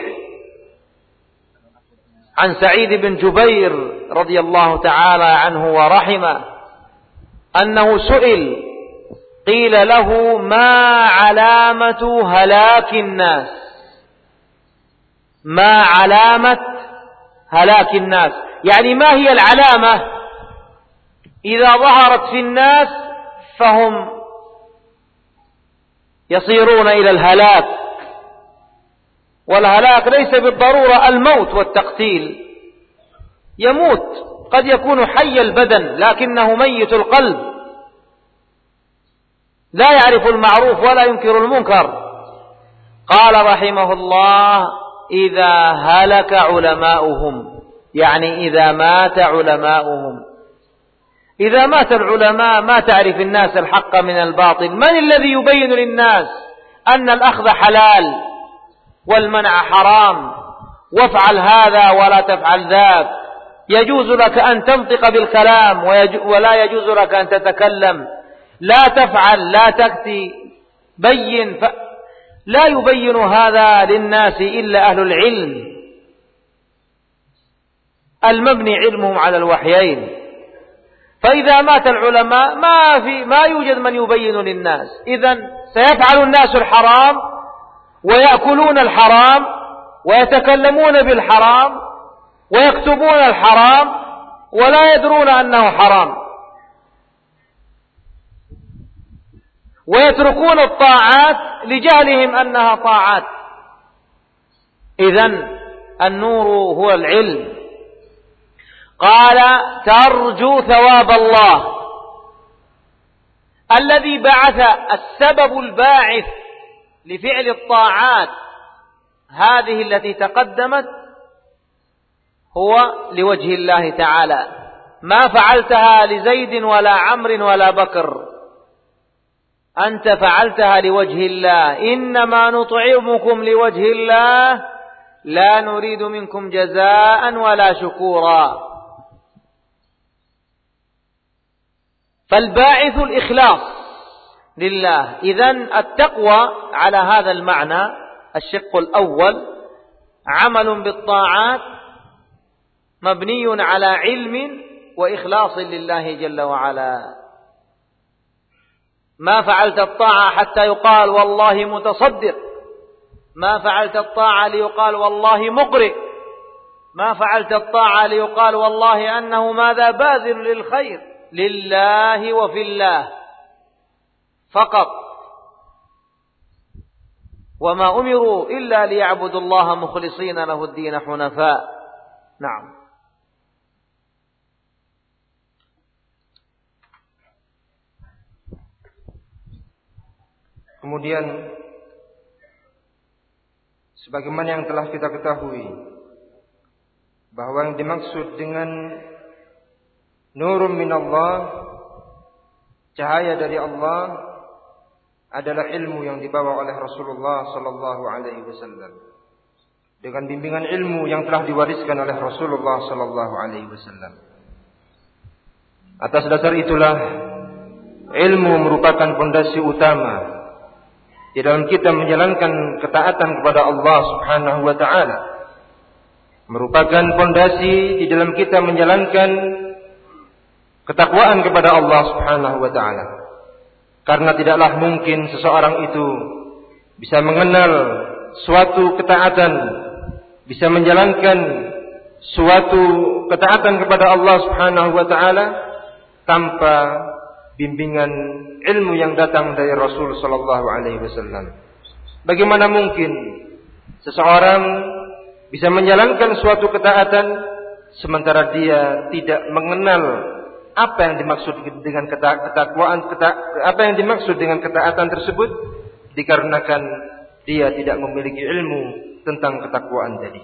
عن سعيد بن جبير رضي الله تعالى عنه ورحمه أنه سئل قيل له ما علامة هلاك الناس، ما علامة هلاك الناس، يعني ما هي العلامة إذا ظهرت في الناس فهم يصيرون إلى الهلاك. والهلاك ليس بالضرورة الموت والتقتيل، يموت قد يكون حي البدن لكنه ميت القلب، لا يعرف المعروف ولا ينكر المنكر. قال رحمه الله إذا هلك علماؤهم، يعني إذا مات علماؤهم. إذا مات العلماء ما تعرف الناس الحق من الباطل. من الذي يبين للناس أن الأخذ حلال والمنع حرام، وافعل هذا ولا تفعل ذاك، يجوز لك أن تنطق بالكلام ولا يجوز لك أن تتكلم، لا تفعل لا تكتي، بين ف... لا يبين هذا للناس إلا أهل العلم المبني علمهم على الوحيين. فإذا مات العلماء ما في ما يوجد من يبين للناس، إذن سيفعل الناس الحرام ويأكلون الحرام ويتكلمون بالحرام ويكتبون الحرام ولا يدرون أنه حرام، ويتركون الطاعات لجهلهم أنها طاعات. إذن النور هو العلم. قال ترجو ثواب الله الذي بعث السبب الباعث لفعل الطاعات هذه التي تقدمت هو لوجه الله تعالى، ما فعلتها لزيد ولا عمرو ولا بكر، أنت فعلتها لوجه الله. إنما نطعمكم لوجه الله لا نريد منكم جزاء ولا شكورا. فالباعث الإخلاص لله. إذن التقوى على هذا المعنى الشق الأول عمل بالطاعات مبني على علم وإخلاص لله جل وعلا. ما فعلت الطاعة حتى يقال والله متصدق، ما فعلت الطاعة ليقال والله مقرئ، ما فعلت الطاعة ليقال والله أنه ماذا باذل للخير، لله وفي الله فقط. وما أمروا إلا ليعبدوا الله مخلصين له الدين حنفاء. نعم. Kemudian sebagaimana yang telah kita ketahui bahwa yang dimaksud dengan nurun minallah, cahaya dari Allah, adalah ilmu yang dibawa oleh Rasulullah sallallahu alaihi wasallam dengan bimbingan ilmu yang telah diwariskan oleh Rasulullah sallallahu alaihi wasallam. Atas dasar itulah ilmu merupakan fondasi utama di dalam kita menjalankan ketaatan kepada Allah Subhanahu wa taala, merupakan fondasi di dalam kita menjalankan ketakwaan kepada Allah Subhanahu wa taala. Karena tidaklah mungkin seseorang itu bisa mengenal suatu ketaatan, bisa menjalankan suatu ketaatan kepada Allah Subhanahu wa taala tanpa bimbingan ilmu yang datang dari Rasul sallallahu alaihi wasallam. Bagaimana mungkin seseorang bisa menjalankan suatu ketaatan sementara dia tidak mengenal apa yang dimaksud dengan ketakwaan, apa yang dimaksud dengan ketaatan tersebut, dikarenakan dia tidak memiliki ilmu tentang ketakwaan tadi.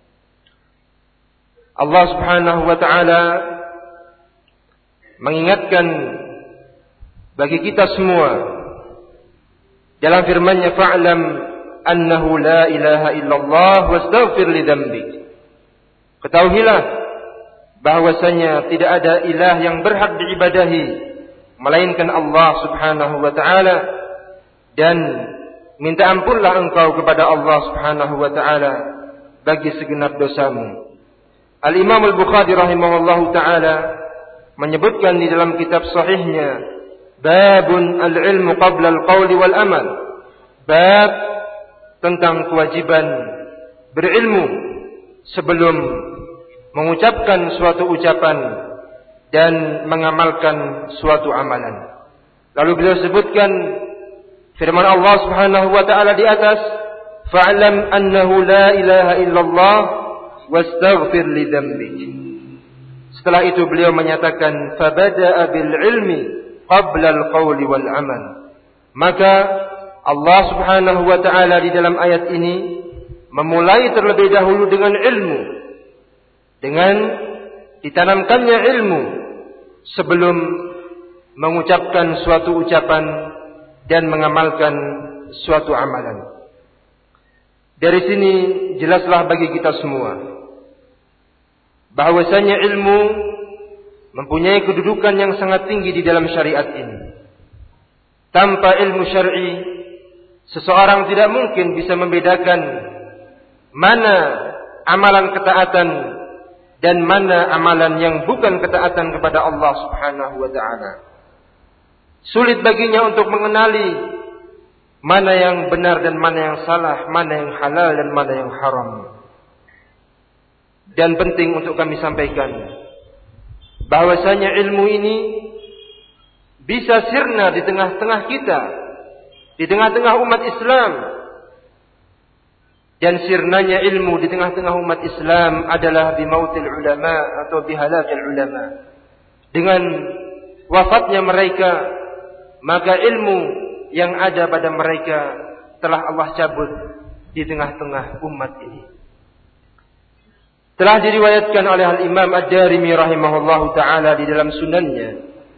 Allah Subhanahu wa taala mengingatkan bagi kita semua dalam firman-Nya, fa'lam annahu la ilaha illallah wastaghfir li dzambik. Ketahuilah bahwasanya tidak ada ilah yang berhak diibadahi melainkan Allah Subhanahu wa taala, dan minta ampunlah engkau kepada Allah Subhanahu wa taala bagi segenap dosamu. Al-Imam Al-Bukhari rahimahullahu taala menyebutkan di dalam kitab sahihnya, babun al-ilmu qabla al-qawli wal amal, bab tentang kewajiban berilmu sebelum mengucapkan suatu ucapan dan mengamalkan suatu amalan. Lalu beliau sebutkan firman Allah Subhanahu wa taala di atas, fa'lam annahu la ilaha illallah wastaghfir li dzambik. Setelah itu beliau menyatakan, fabada'a bil ilmi qabla al-qawli wal amal. Maka Allah Subhanahu wa taala di dalam ayat ini memulai terlebih dahulu dengan ilmu, dengan ditanamkannya ilmu sebelum mengucapkan suatu ucapan dan mengamalkan suatu amalan. Dari sini jelaslah bagi kita semua bahwasanya ilmu mempunyai kedudukan yang sangat tinggi di dalam syariat ini. Tanpa ilmu syar'i, seseorang tidak mungkin bisa membedakan mana amalan ketaatan dan mana amalan yang bukan ketaatan kepada Allah Subhanahu wa taala. Sulit baginya untuk mengenali mana yang benar dan mana yang salah, mana yang halal dan mana yang haram. Dan penting untuk kami sampaikan bahwasanya ilmu ini bisa sirna di tengah-tengah kita, di tengah-tengah umat Islam. Dan sirnanya ilmu di tengah-tengah umat Islam adalah bimautil ulama atau bihalakil ulama. Dengan wafatnya mereka, maka ilmu yang ada pada mereka telah Allah cabut di tengah-tengah umat ini. Telah diriwayatkan oleh Al-Imam Ad-Darimi rahimahullahu ta'ala di dalam sunannya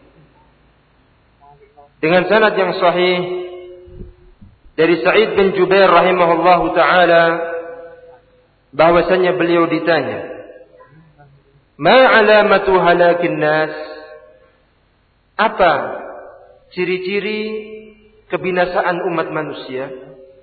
dengan sanad yang sahih dari Sa'id bin Jubair rahimahullahu ta'ala, bahwasanya beliau ditanya, ma alamatu halakin nas, apa ciri-ciri kebinasaan umat manusia?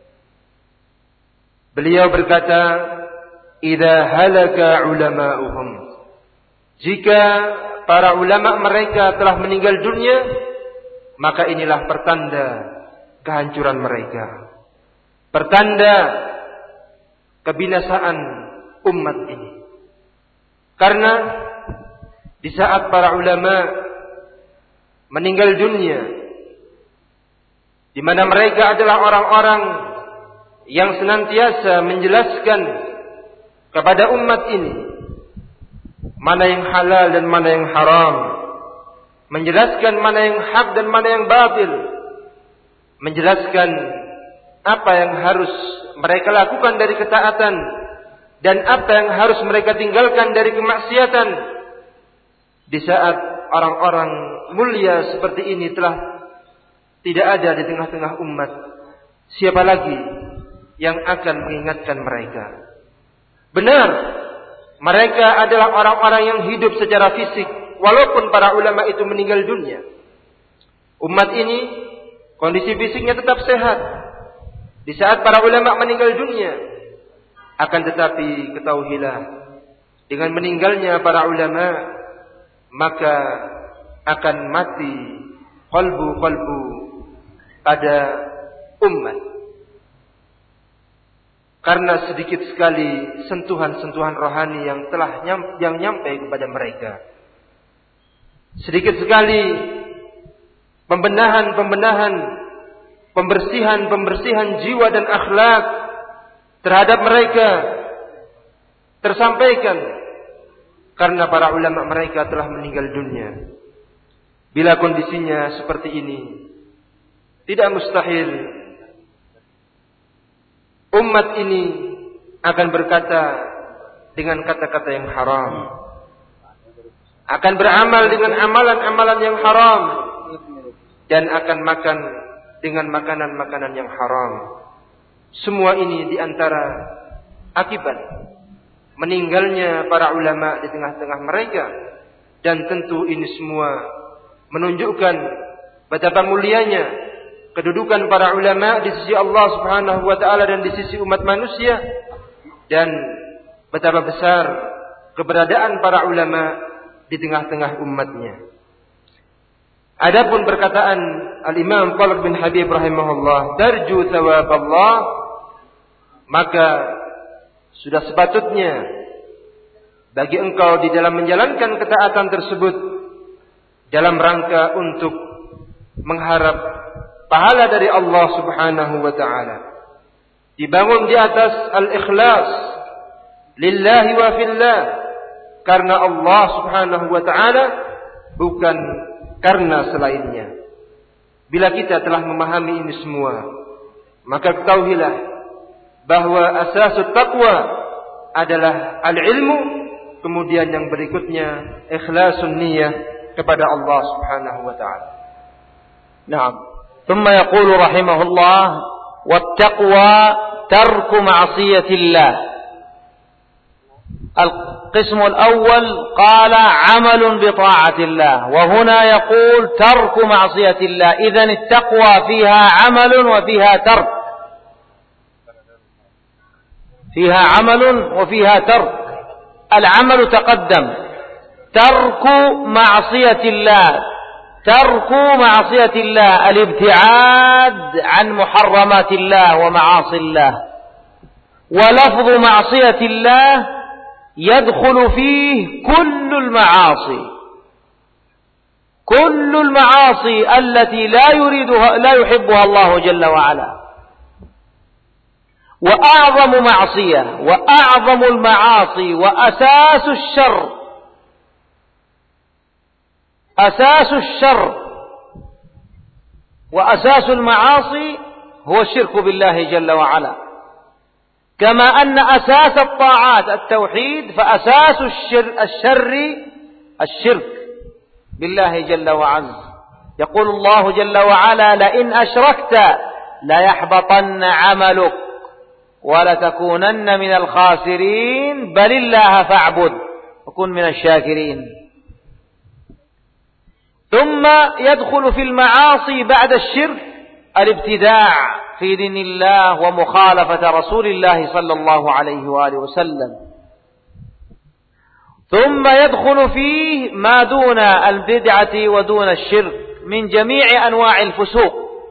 Beliau berkata, idza halaka ulama'uhum, jika para ulama mereka telah meninggal dunia, maka inilah pertanda kehancuran mereka, pertanda kebinasaan umat ini. Karena di saat para ulama meninggal dunia, di mana mereka adalah orang-orang yang senantiasa menjelaskan kepada umat ini mana yang halal dan mana yang haram, menjelaskan mana yang hak dan mana yang batil, menjelaskan apa yang harus mereka lakukan dari ketaatan dan apa yang harus mereka tinggalkan dari kemaksiatan. Di saat orang-orang mulia seperti ini telah tidak ada di tengah-tengah umat, siapa lagi yang akan mengingatkan mereka? Benar, mereka adalah orang-orang yang hidup secara fisik walaupun para ulama itu meninggal dunia. Umat ini kondisi fisiknya tetap sehat di saat para ulama meninggal dunia. Akan tetapi ketahuilah, dengan meninggalnya para ulama, maka akan mati qalbu-qalbu pada umat. Karena sedikit sekali sentuhan-sentuhan rohani yang telah nyam, yang nyampe kepada mereka. Sedikit sekali pembenahan-pembenahan, pembersihan-pembersihan jiwa dan akhlak terhadap mereka tersampaikan karena para ulama mereka telah meninggal dunia. Bila kondisinya seperti ini, tidak mustahil umat ini akan berkata dengan kata-kata yang haram, akan beramal dengan amalan-amalan yang haram, dan akan makan dengan makanan-makanan yang haram. Semua ini diantara akibat meninggalnya para ulama di tengah-tengah mereka. Dan tentu ini semua menunjukkan betapa mulianya kedudukan para ulama di sisi Allah Subhanahu wa ta'ala dan di sisi umat manusia, dan betapa besar keberadaan para ulama di tengah-tengah umatnya. Adapun perkataan Al-Imam Talq bin Habib rahimahullah, darju thawab Allah, maka sudah sepatutnya bagi engkau di dalam menjalankan ketaatan tersebut dalam rangka untuk mengharap pahala dari Allah Subhanahu wa ta'ala, dibangun di atas al-ikhlas lillahi wa fillah, karena Allah Subhanahu wa ta'ala, bukan karena selainnya. Bila kita telah memahami ini semua, maka ketahuilah bahwa asasut taqwa adalah al-ilmu, kemudian yang berikutnya ikhlasun niyyah kepada Allah Subhanahu wa ta'ala. Naam. ثم يقول رحمه الله والتقوى ترك معصية الله. القسم الأول قال عمل بطاعة الله، وهنا يقول ترك معصية الله. إذن التقوى فيها عمل وفيها ترك، فيها عمل وفيها ترك. العمل تقدم، ترك معصية الله، ترك معصية الله، الابتعاد عن محرمات الله ومعاصي الله. ولفظ معصية الله يدخل فيه كل المعاصي، كل المعاصي التي لا يريدها لا يحبها الله جل وعلا. وأعظم معصية وأعظم المعاصي وأساس الشر، أساس الشر وأساس المعاصي هو الشرك بالله جل وعلا. كما أن أساس الطاعات التوحيد، فأساس الشر, الشر الشرك بالله جل وعز. يقول الله جل وعلا: لئن أشركت ليحبطن عملك ولتكونن من الخاسرين بل الله فاعبد وكن من الشاكرين. ثم يدخل في المعاصي بعد الشرك الابتداع في دين الله ومخالفة رسول الله صلى الله عليه وآله وسلم. ثم يدخل فيه ما دون البدعة ودون الشرك من جميع أنواع الفسوق،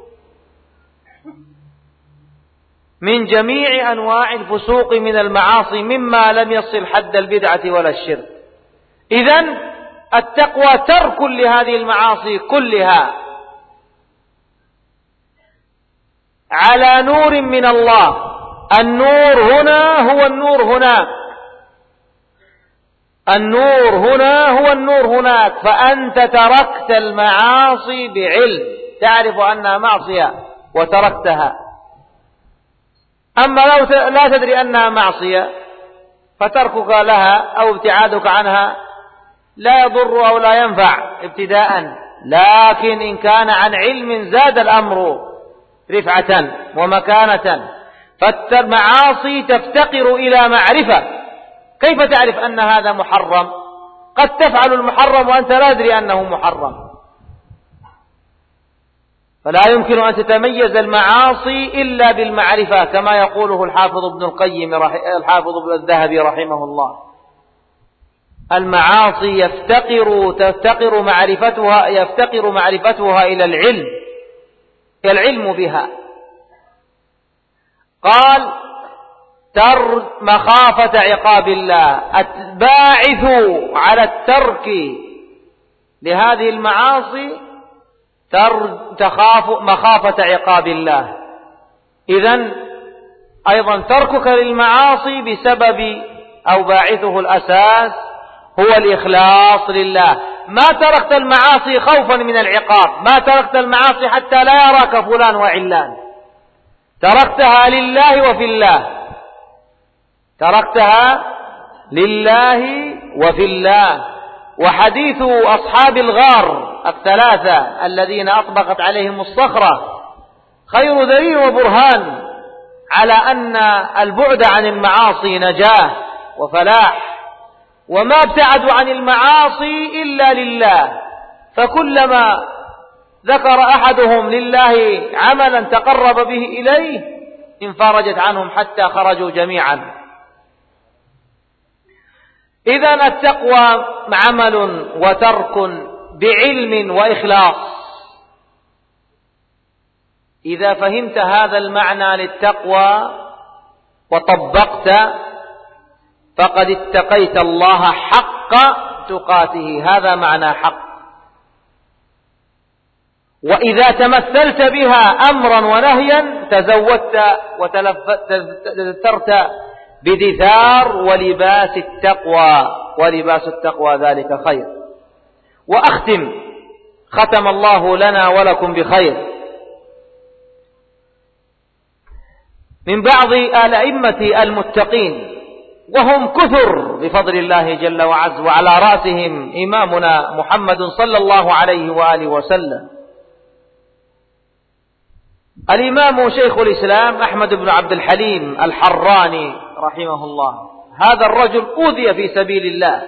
من جميع أنواع الفسوق من المعاصي مما لم يصل حد البدعة ولا الشرك. إذن التقوى ترك لهذه المعاصي كلها على نور من الله. النور هنا هو النور هناك، النور هنا هو النور هناك. فأنت تركت المعاصي بعلم، تعرف أنها معصية وتركتها. أما لو لا تدري أنها معصية فتركك لها أو ابتعادك عنها لا يضر أو لا ينفع ابتداء. لكن إن كان عن علم زاد الأمر رفعة ومكانة. فالمعاصي تفتقر إلى معرفة. كيف تعرف أن هذا محرم؟ قد تفعل المحرم وأنت لا تدري أنه محرم. فلا يمكن أن تتميز المعاصي إلا بالمعرفة، كما يقوله الحافظ ابن القيم الحافظ ابن الذهبي رحمه الله: المعاصي يفتقر تفتقر معرفتها يفتقر معرفتها إلى العلم، إلى العلم بها. قال: تر مخافة عقاب الله، الباعث على الترك لهذه المعاصي تخاف مخافة عقاب الله. إذن أيضا تركك للمعاصي بسبب أو باعثه الأساس هو الإخلاص لله. ما تركت المعاصي خوفا من العقاب، ما تركت المعاصي حتى لا يراك فلان وعلان، تركتها لله وفي الله، تركتها لله وفي الله. وحديث أصحاب الغار الثلاثة الذين أطبقت عليهم الصخرة خير دليل وبرهان على أن البعد عن المعاصي نجاة وفلاح. وما ابتعدوا عن المعاصي إلا لله، فكلما ذكر أحدهم لله عملا تقرب به إليه انفرجت عنهم حتى خرجوا جميعا. إذن التقوى عمل وترك بعلم وإخلاص. إذا فهمت هذا المعنى للتقوى وطبقت فقد اتقيت الله حق تقاته، هذا معنى حق. وإذا تمثلت بها أمرا ونهيا تزودت وتذكرت بدثار ولباس التقوى، ولباس التقوى ذلك خير. وأختم، ختم الله لنا ولكم بخير، من بعض الأئمة المتقين وهم كثر بفضل الله جل وعز، وعلى رأسهم إمامنا محمد صلى الله عليه وآله وسلم، الإمام شيخ الإسلام أحمد بن عبد الحليم الحراني رحمه الله. هذا الرجل أوذي في سبيل الله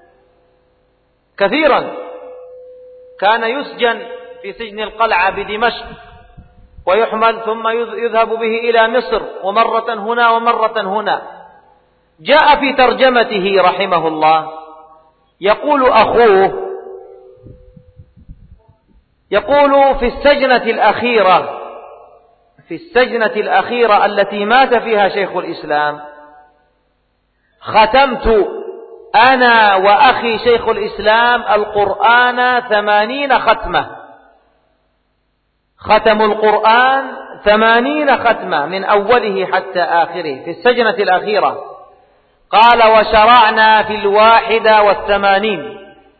كثيرا، كان يسجن في سجن القلعة بدمشق ويحمل ثم يذهب به إلى مصر، ومرة هنا ومرة هنا. جاء في ترجمته رحمه الله يقول أخوه: يقول في السجنة الأخيرة في السجنة الأخيرة التي مات فيها شيخ الإسلام ختمت أنا وأخي شيخ الإسلام القرآن ثمانين ختمة ختموا القرآن ثمانين ختمة من أوله حتى آخره في السجنة الأخيرة. قال وشرعنا في الواحدة والثمانين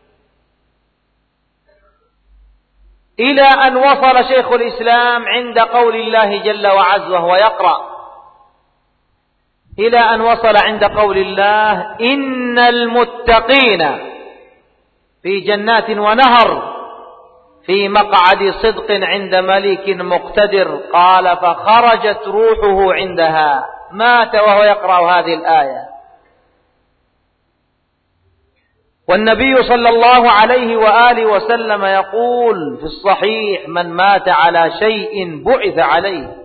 إلى أن وصل شيخ الإسلام عند قول الله جل وعز وهو يقرأ إلى أن وصل عند قول الله إن المتقين في جنات ونهر في مقعد صدق عند مليك مقتدر. قال فخرجت روحه عندها مات وهو يقرأ هذه الآية. والنبي صلى الله عليه وآله وسلم يقول في الصحيح من مات على شيء بعث عليه.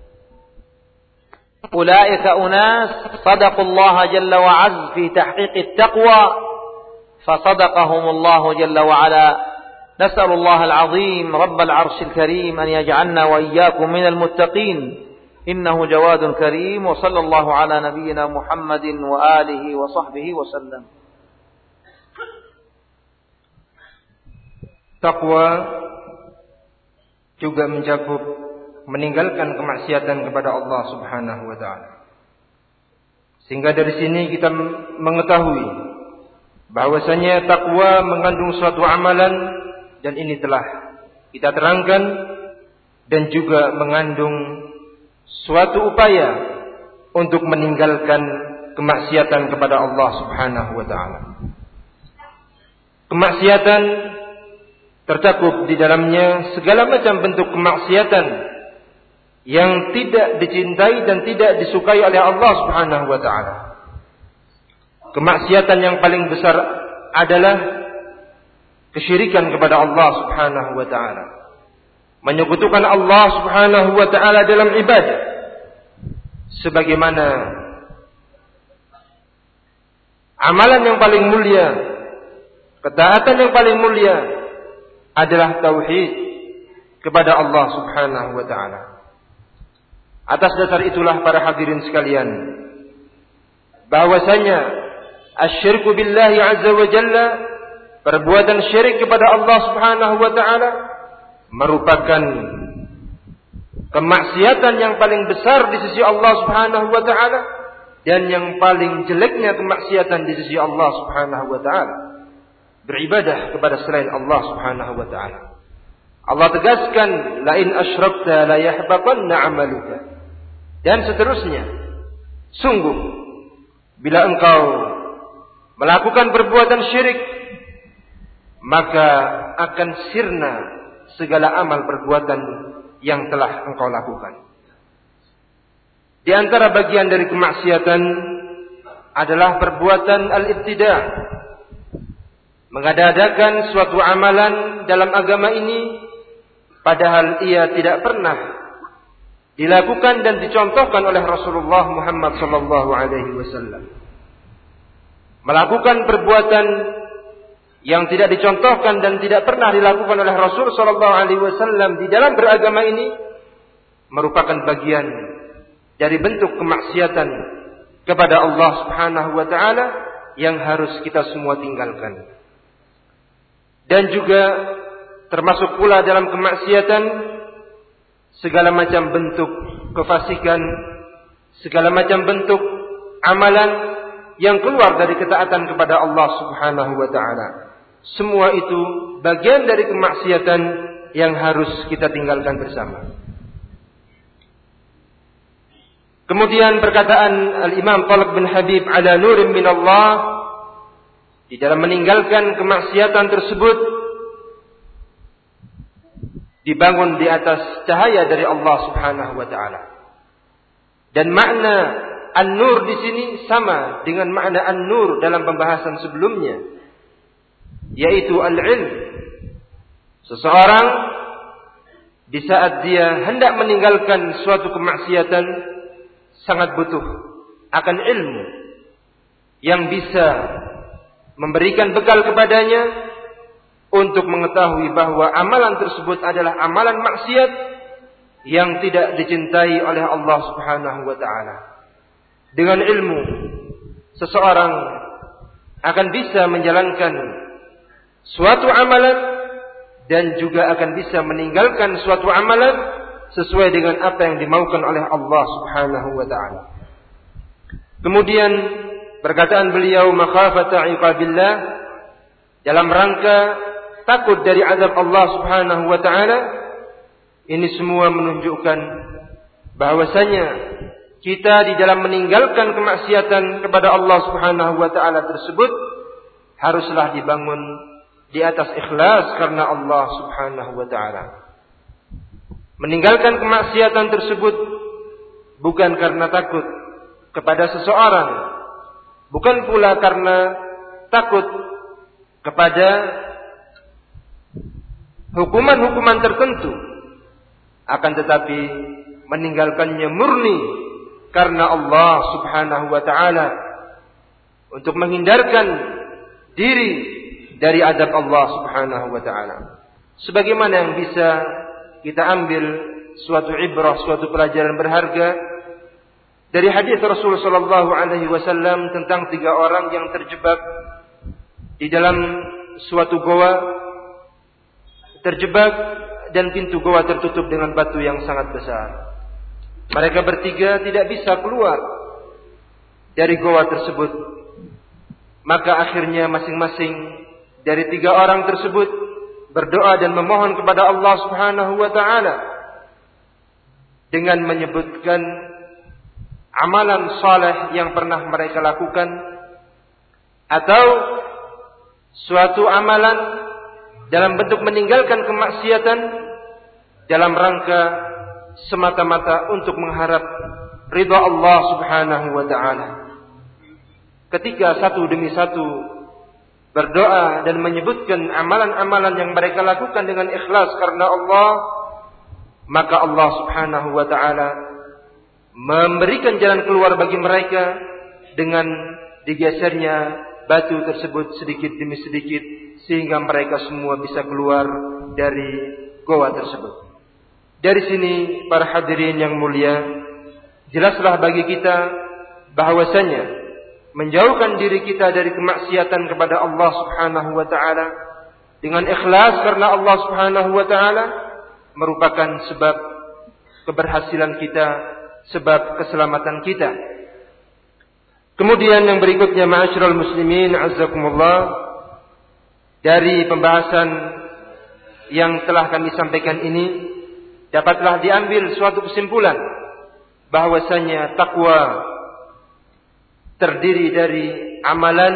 أولئك أناس صدقوا الله جل وعز في تحقيق التقوى فصدقهم الله جل وعلا. نسأل الله العظيم رب العرش الكريم أن يجعلنا وإياكم من المتقين إنه جواد كريم. وصلى الله على نبينا محمد وآله وصحبه وسلم. Takwa juga mencakup meninggalkan kemaksiatan kepada Allah Subhanahu wa taala. Sehingga dari sini kita mengetahui bahwasanya takwa mengandung suatu amalan, dan ini telah kita terangkan, dan juga mengandung suatu upaya untuk meninggalkan kemaksiatan kepada Allah Subhanahu wa taala. Kemaksiatan tercakup di dalamnya segala macam bentuk kemaksiatan yang tidak dicintai dan tidak disukai oleh Allah Subhanahu wa taala. Kemaksiatan yang paling besar adalah kesyirikan kepada Allah Subhanahu wa taala. Menyekutukan Allah Subhanahu wa taala dalam ibadah. Sebagaimana amalan yang paling mulia, ketaatan yang paling mulia adalah tauhid kepada Allah Subhanahu wa taala. Atas dasar itulah para hadirin sekalian, bahwasanya asyirku billahi azza wa jalla, perbuatan syirik kepada Allah Subhanahu wa taala, merupakan kemaksiatan yang paling besar di sisi Allah Subhanahu wa taala, dan yang paling jeleknya kemaksiatan di sisi Allah Subhanahu wa taala, beribadah kepada selain Allah Subhanahu wa taala. Allah tegaskan, la in asyrakta la yahbatanna 'amaluka. Dan seterusnya. Sungguh bila engkau melakukan perbuatan syirik, maka akan sirna segala amal perbuatan yang telah engkau lakukan. Di antara bagian dari kemaksiatan adalah perbuatan al-ibtida', mengada-adakan suatu amalan dalam agama ini padahal ia tidak pernah dilakukan dan dicontohkan oleh Rasulullah Muhammad sallallahu alaihi wasallam. Melakukan perbuatan yang tidak dicontohkan dan tidak pernah dilakukan oleh Rasul sallallahu alaihi wasallam di dalam beragama ini merupakan bagian dari bentuk kemaksiatan kepada Allah Subhanahu wa taala yang harus kita semua tinggalkan. Dan juga termasuk pula dalam kemaksiatan segala macam bentuk kefasikan, segala macam bentuk amalan yang keluar dari ketaatan kepada Allah Subhanahu wa taala. Semua itu bagian dari kemaksiatan yang harus kita tinggalkan bersama. Kemudian perkataan Al-Imam Talq bin Habib ala nurin min Allah di dalam meninggalkan kemaksiatan tersebut dibangun di atas cahaya dari Allah Subhanahu wa taala. Dan makna an-nur di sini sama dengan makna an-nur dalam pembahasan sebelumnya, yaitu al-ilm. Seseorang di saat dia hendak meninggalkan suatu kemaksiatan sangat butuh akan ilmu yang bisa memberikan bekal kepadanya untuk mengetahui bahwa amalan tersebut adalah amalan maksiat yang tidak dicintai oleh Allah Subhanahu wa taala. Dengan ilmu seseorang akan bisa menjalankan suatu amalan dan juga akan bisa meninggalkan suatu amalan sesuai dengan apa yang dimaukan oleh Allah Subhanahu wa taala. Kemudian perkataan beliau makhafata iqabillah dalam rangka takut dari azab Allah Subhanahu wa taala, ini semua menunjukkan bahwasanya kita di dalam meninggalkan kemaksiatan kepada Allah Subhanahu wa taala tersebut haruslah dibangun di atas ikhlas karena Allah Subhanahu wa taala. Meninggalkan kemaksiatan tersebut bukan karena takut kepada seseorang, bukan pula karena takut kepada hukuman-hukuman tertentu, akan tetapi meninggalkannya murni karena Allah Subhanahu wa taala untuk menghindarkan diri dari azab Allah Subhanahu wa taala. Sebagaimana yang bisa kita ambil suatu ibrah, suatu pelajaran berharga dari hadis Rasul sallallahu alaihi wasallam tentang tiga orang yang terjebak di dalam suatu goa, terjebak dan pintu goa tertutup dengan batu yang sangat besar. Mereka bertiga tidak bisa keluar dari goa tersebut. Maka akhirnya masing-masing dari tiga orang tersebut berdoa dan memohon kepada Allah Subhanahu wa taala dengan menyebutkan amalan saleh yang pernah mereka lakukan atau suatu amalan dalam bentuk meninggalkan kemaksiatan dalam rangka semata-mata untuk mengharap ridha Allah Subhanahu wa taala. Ketika satu demi satu berdoa dan menyebutkan amalan-amalan yang mereka lakukan dengan ikhlas karena Allah, maka Allah Subhanahu wa taala memberikan jalan keluar bagi mereka dengan digesernya batu tersebut sedikit demi sedikit sehingga mereka semua bisa keluar dari goa tersebut. Dari sini para hadirin yang mulia, jelaslah bagi kita bahwasanya menjauhkan diri kita dari kemaksiatan kepada Allah Subhanahu wa taala dengan ikhlas karena Allah Subhanahu wa taala merupakan sebab keberhasilan kita, sebab keselamatan kita. Kemudian yang berikutnya, ma'asyiral muslimin azzakumullah, dari pembahasan yang telah kami sampaikan ini dapatlah diambil suatu kesimpulan bahwasanya takwa terdiri dari amalan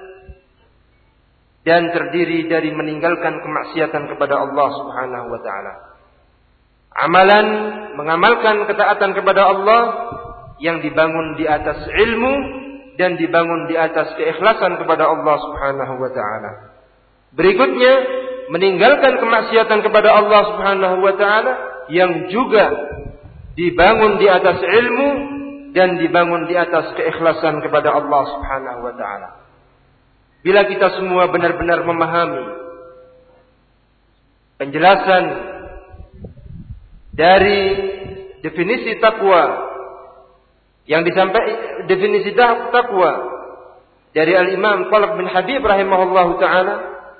dan terdiri dari meninggalkan kemaksiatan kepada Allah Subhanahu wa taala. Amalan mengamalkan ketaatan kepada Allah yang dibangun di atas ilmu dan dibangun di atas keikhlasan kepada Allah Subhanahu wa taala. Berikutnya, meninggalkan kemaksiatan kepada Allah Subhanahu wa taala yang juga dibangun di atas ilmu dan dibangun di atas keikhlasan kepada Allah Subhanahu wa taala. Bila kita semua benar-benar memahami penjelasan dari definisi takwa yang disampaikan, definisi takwa dari Al-Imam Talib bin Habib rahimahullahu taala,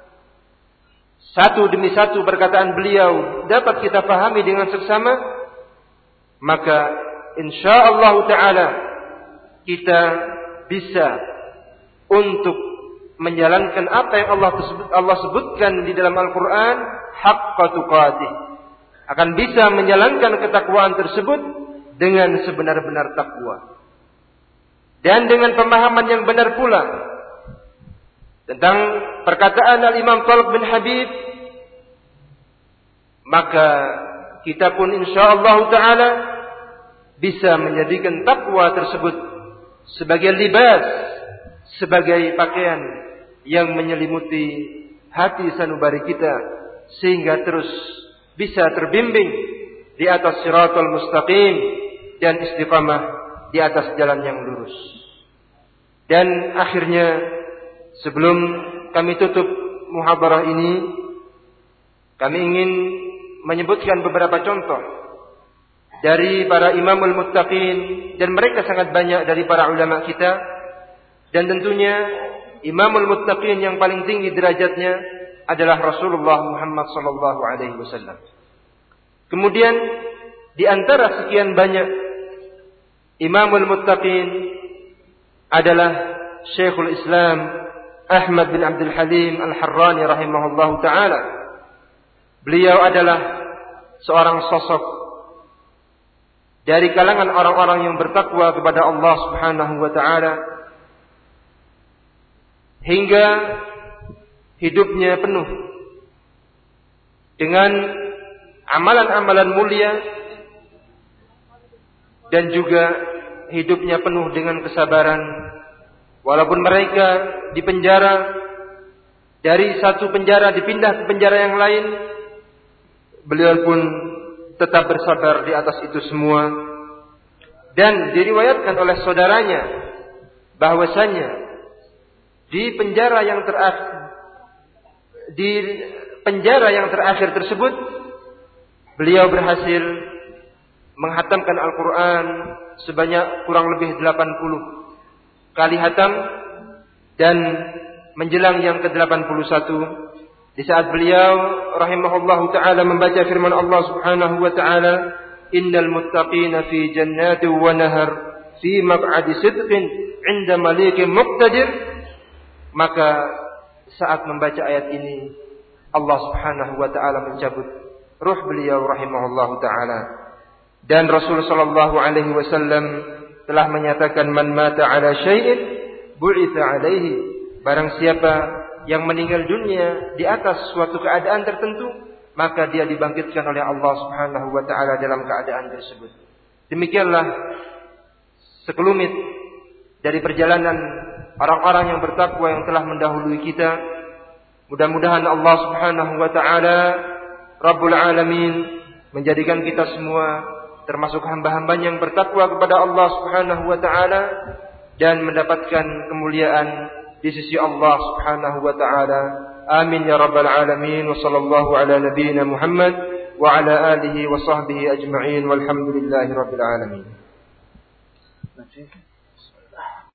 satu demi satu perkataan beliau dapat kita pahami dengan seksama, maka insyaallah taala kita bisa untuk menjalankan apa yang Allah tersebut, Allah sebutkan di dalam Al-Qur'an, haqqa tuqatih, akan bisa menjalankan ketakwaan tersebut dengan sebenar-benar takwa. Dan dengan pemahaman yang benar pula tentang perkataan Al-Imam Talib bin Habib, maka kita pun insyaallah taala bisa menjadikan takwa tersebut sebagai libas, sebagai pakaian yang menyelimuti hati sanubari kita sehingga terus bisa terbimbing di atas siratal mustaqim dan istiqamah di atas jalan yang lurus. Dan akhirnya, sebelum kami tutup muhadarah ini, Kami ingin menyebutkan beberapa contoh dari para imamul muttaqin, dan mereka sangat banyak dari para ulama kita. Dan tentunya imamul muttaqin yang paling tinggi derajatnya adalah Rasulullah Muhammad sallallahu alaihi wasallam. Kemudian di antara sekian banyak imamul muttaqin adalah Syekhul Islam Ahmad bin Abdul Halim Al-Harrani rahimahullahu taala. Beliau adalah seorang sosok dari kalangan orang-orang yang bertakwa kepada Allah Subhanahu wa taala, hingga hidupnya penuh dengan amalan-amalan mulia, dan juga hidupnya penuh dengan kesabaran. Walaupun mereka dipenjara, dari satu penjara dipindah ke penjara yang lain, beliau pun tetap bersabar di atas itu semua. Dan diriwayatkan oleh saudaranya bahwasanya di penjara yang terakhir di penjara yang terakhir tersebut, beliau berhasil menghatamkan Al-Quran sebanyak kurang lebih delapan puluh kali hatam. Dan menjelang yang ke delapan puluh satu, di saat beliau rahimahullahu ta'ala membaca firman Allah subhanahu wa ta'ala, innal muttaqina fi jannati wa nahar fi maq'adi sidqin 'inda malikin muqtadir, maka saat membaca ayat ini Allah subhanahu wa ta'ala mencabut ruh beliau rahimahullahu ta'ala. Dan Rasul sallallahu alaihi wasallam telah menyatakan, man mata ala syai'in bu'itha alaihi, barang siapa yang meninggal dunia di atas suatu keadaan tertentu, maka dia dibangkitkan oleh Allah subhanahu wa ta'ala dalam keadaan tersebut. Demikianlah sekelumit dari perjalanan orang-orang yang bertakwa yang telah mendahului kita. Mudah-mudahan Allah subhanahu wa ta'ala Rabbul Alamin menjadikan kita semua termasuk hamba-hamba yang bertakwa kepada Allah subhanahu wa ta'ala, dan mendapatkan kemuliaan di sisi Allah subhanahu wa ta'ala. Amin ya rabbal alamin. Wa sallallahu ala nabiyyina Muhammad wa ala alihi wa sahbihi ajma'in, walhamdulillahi rabbil alamin.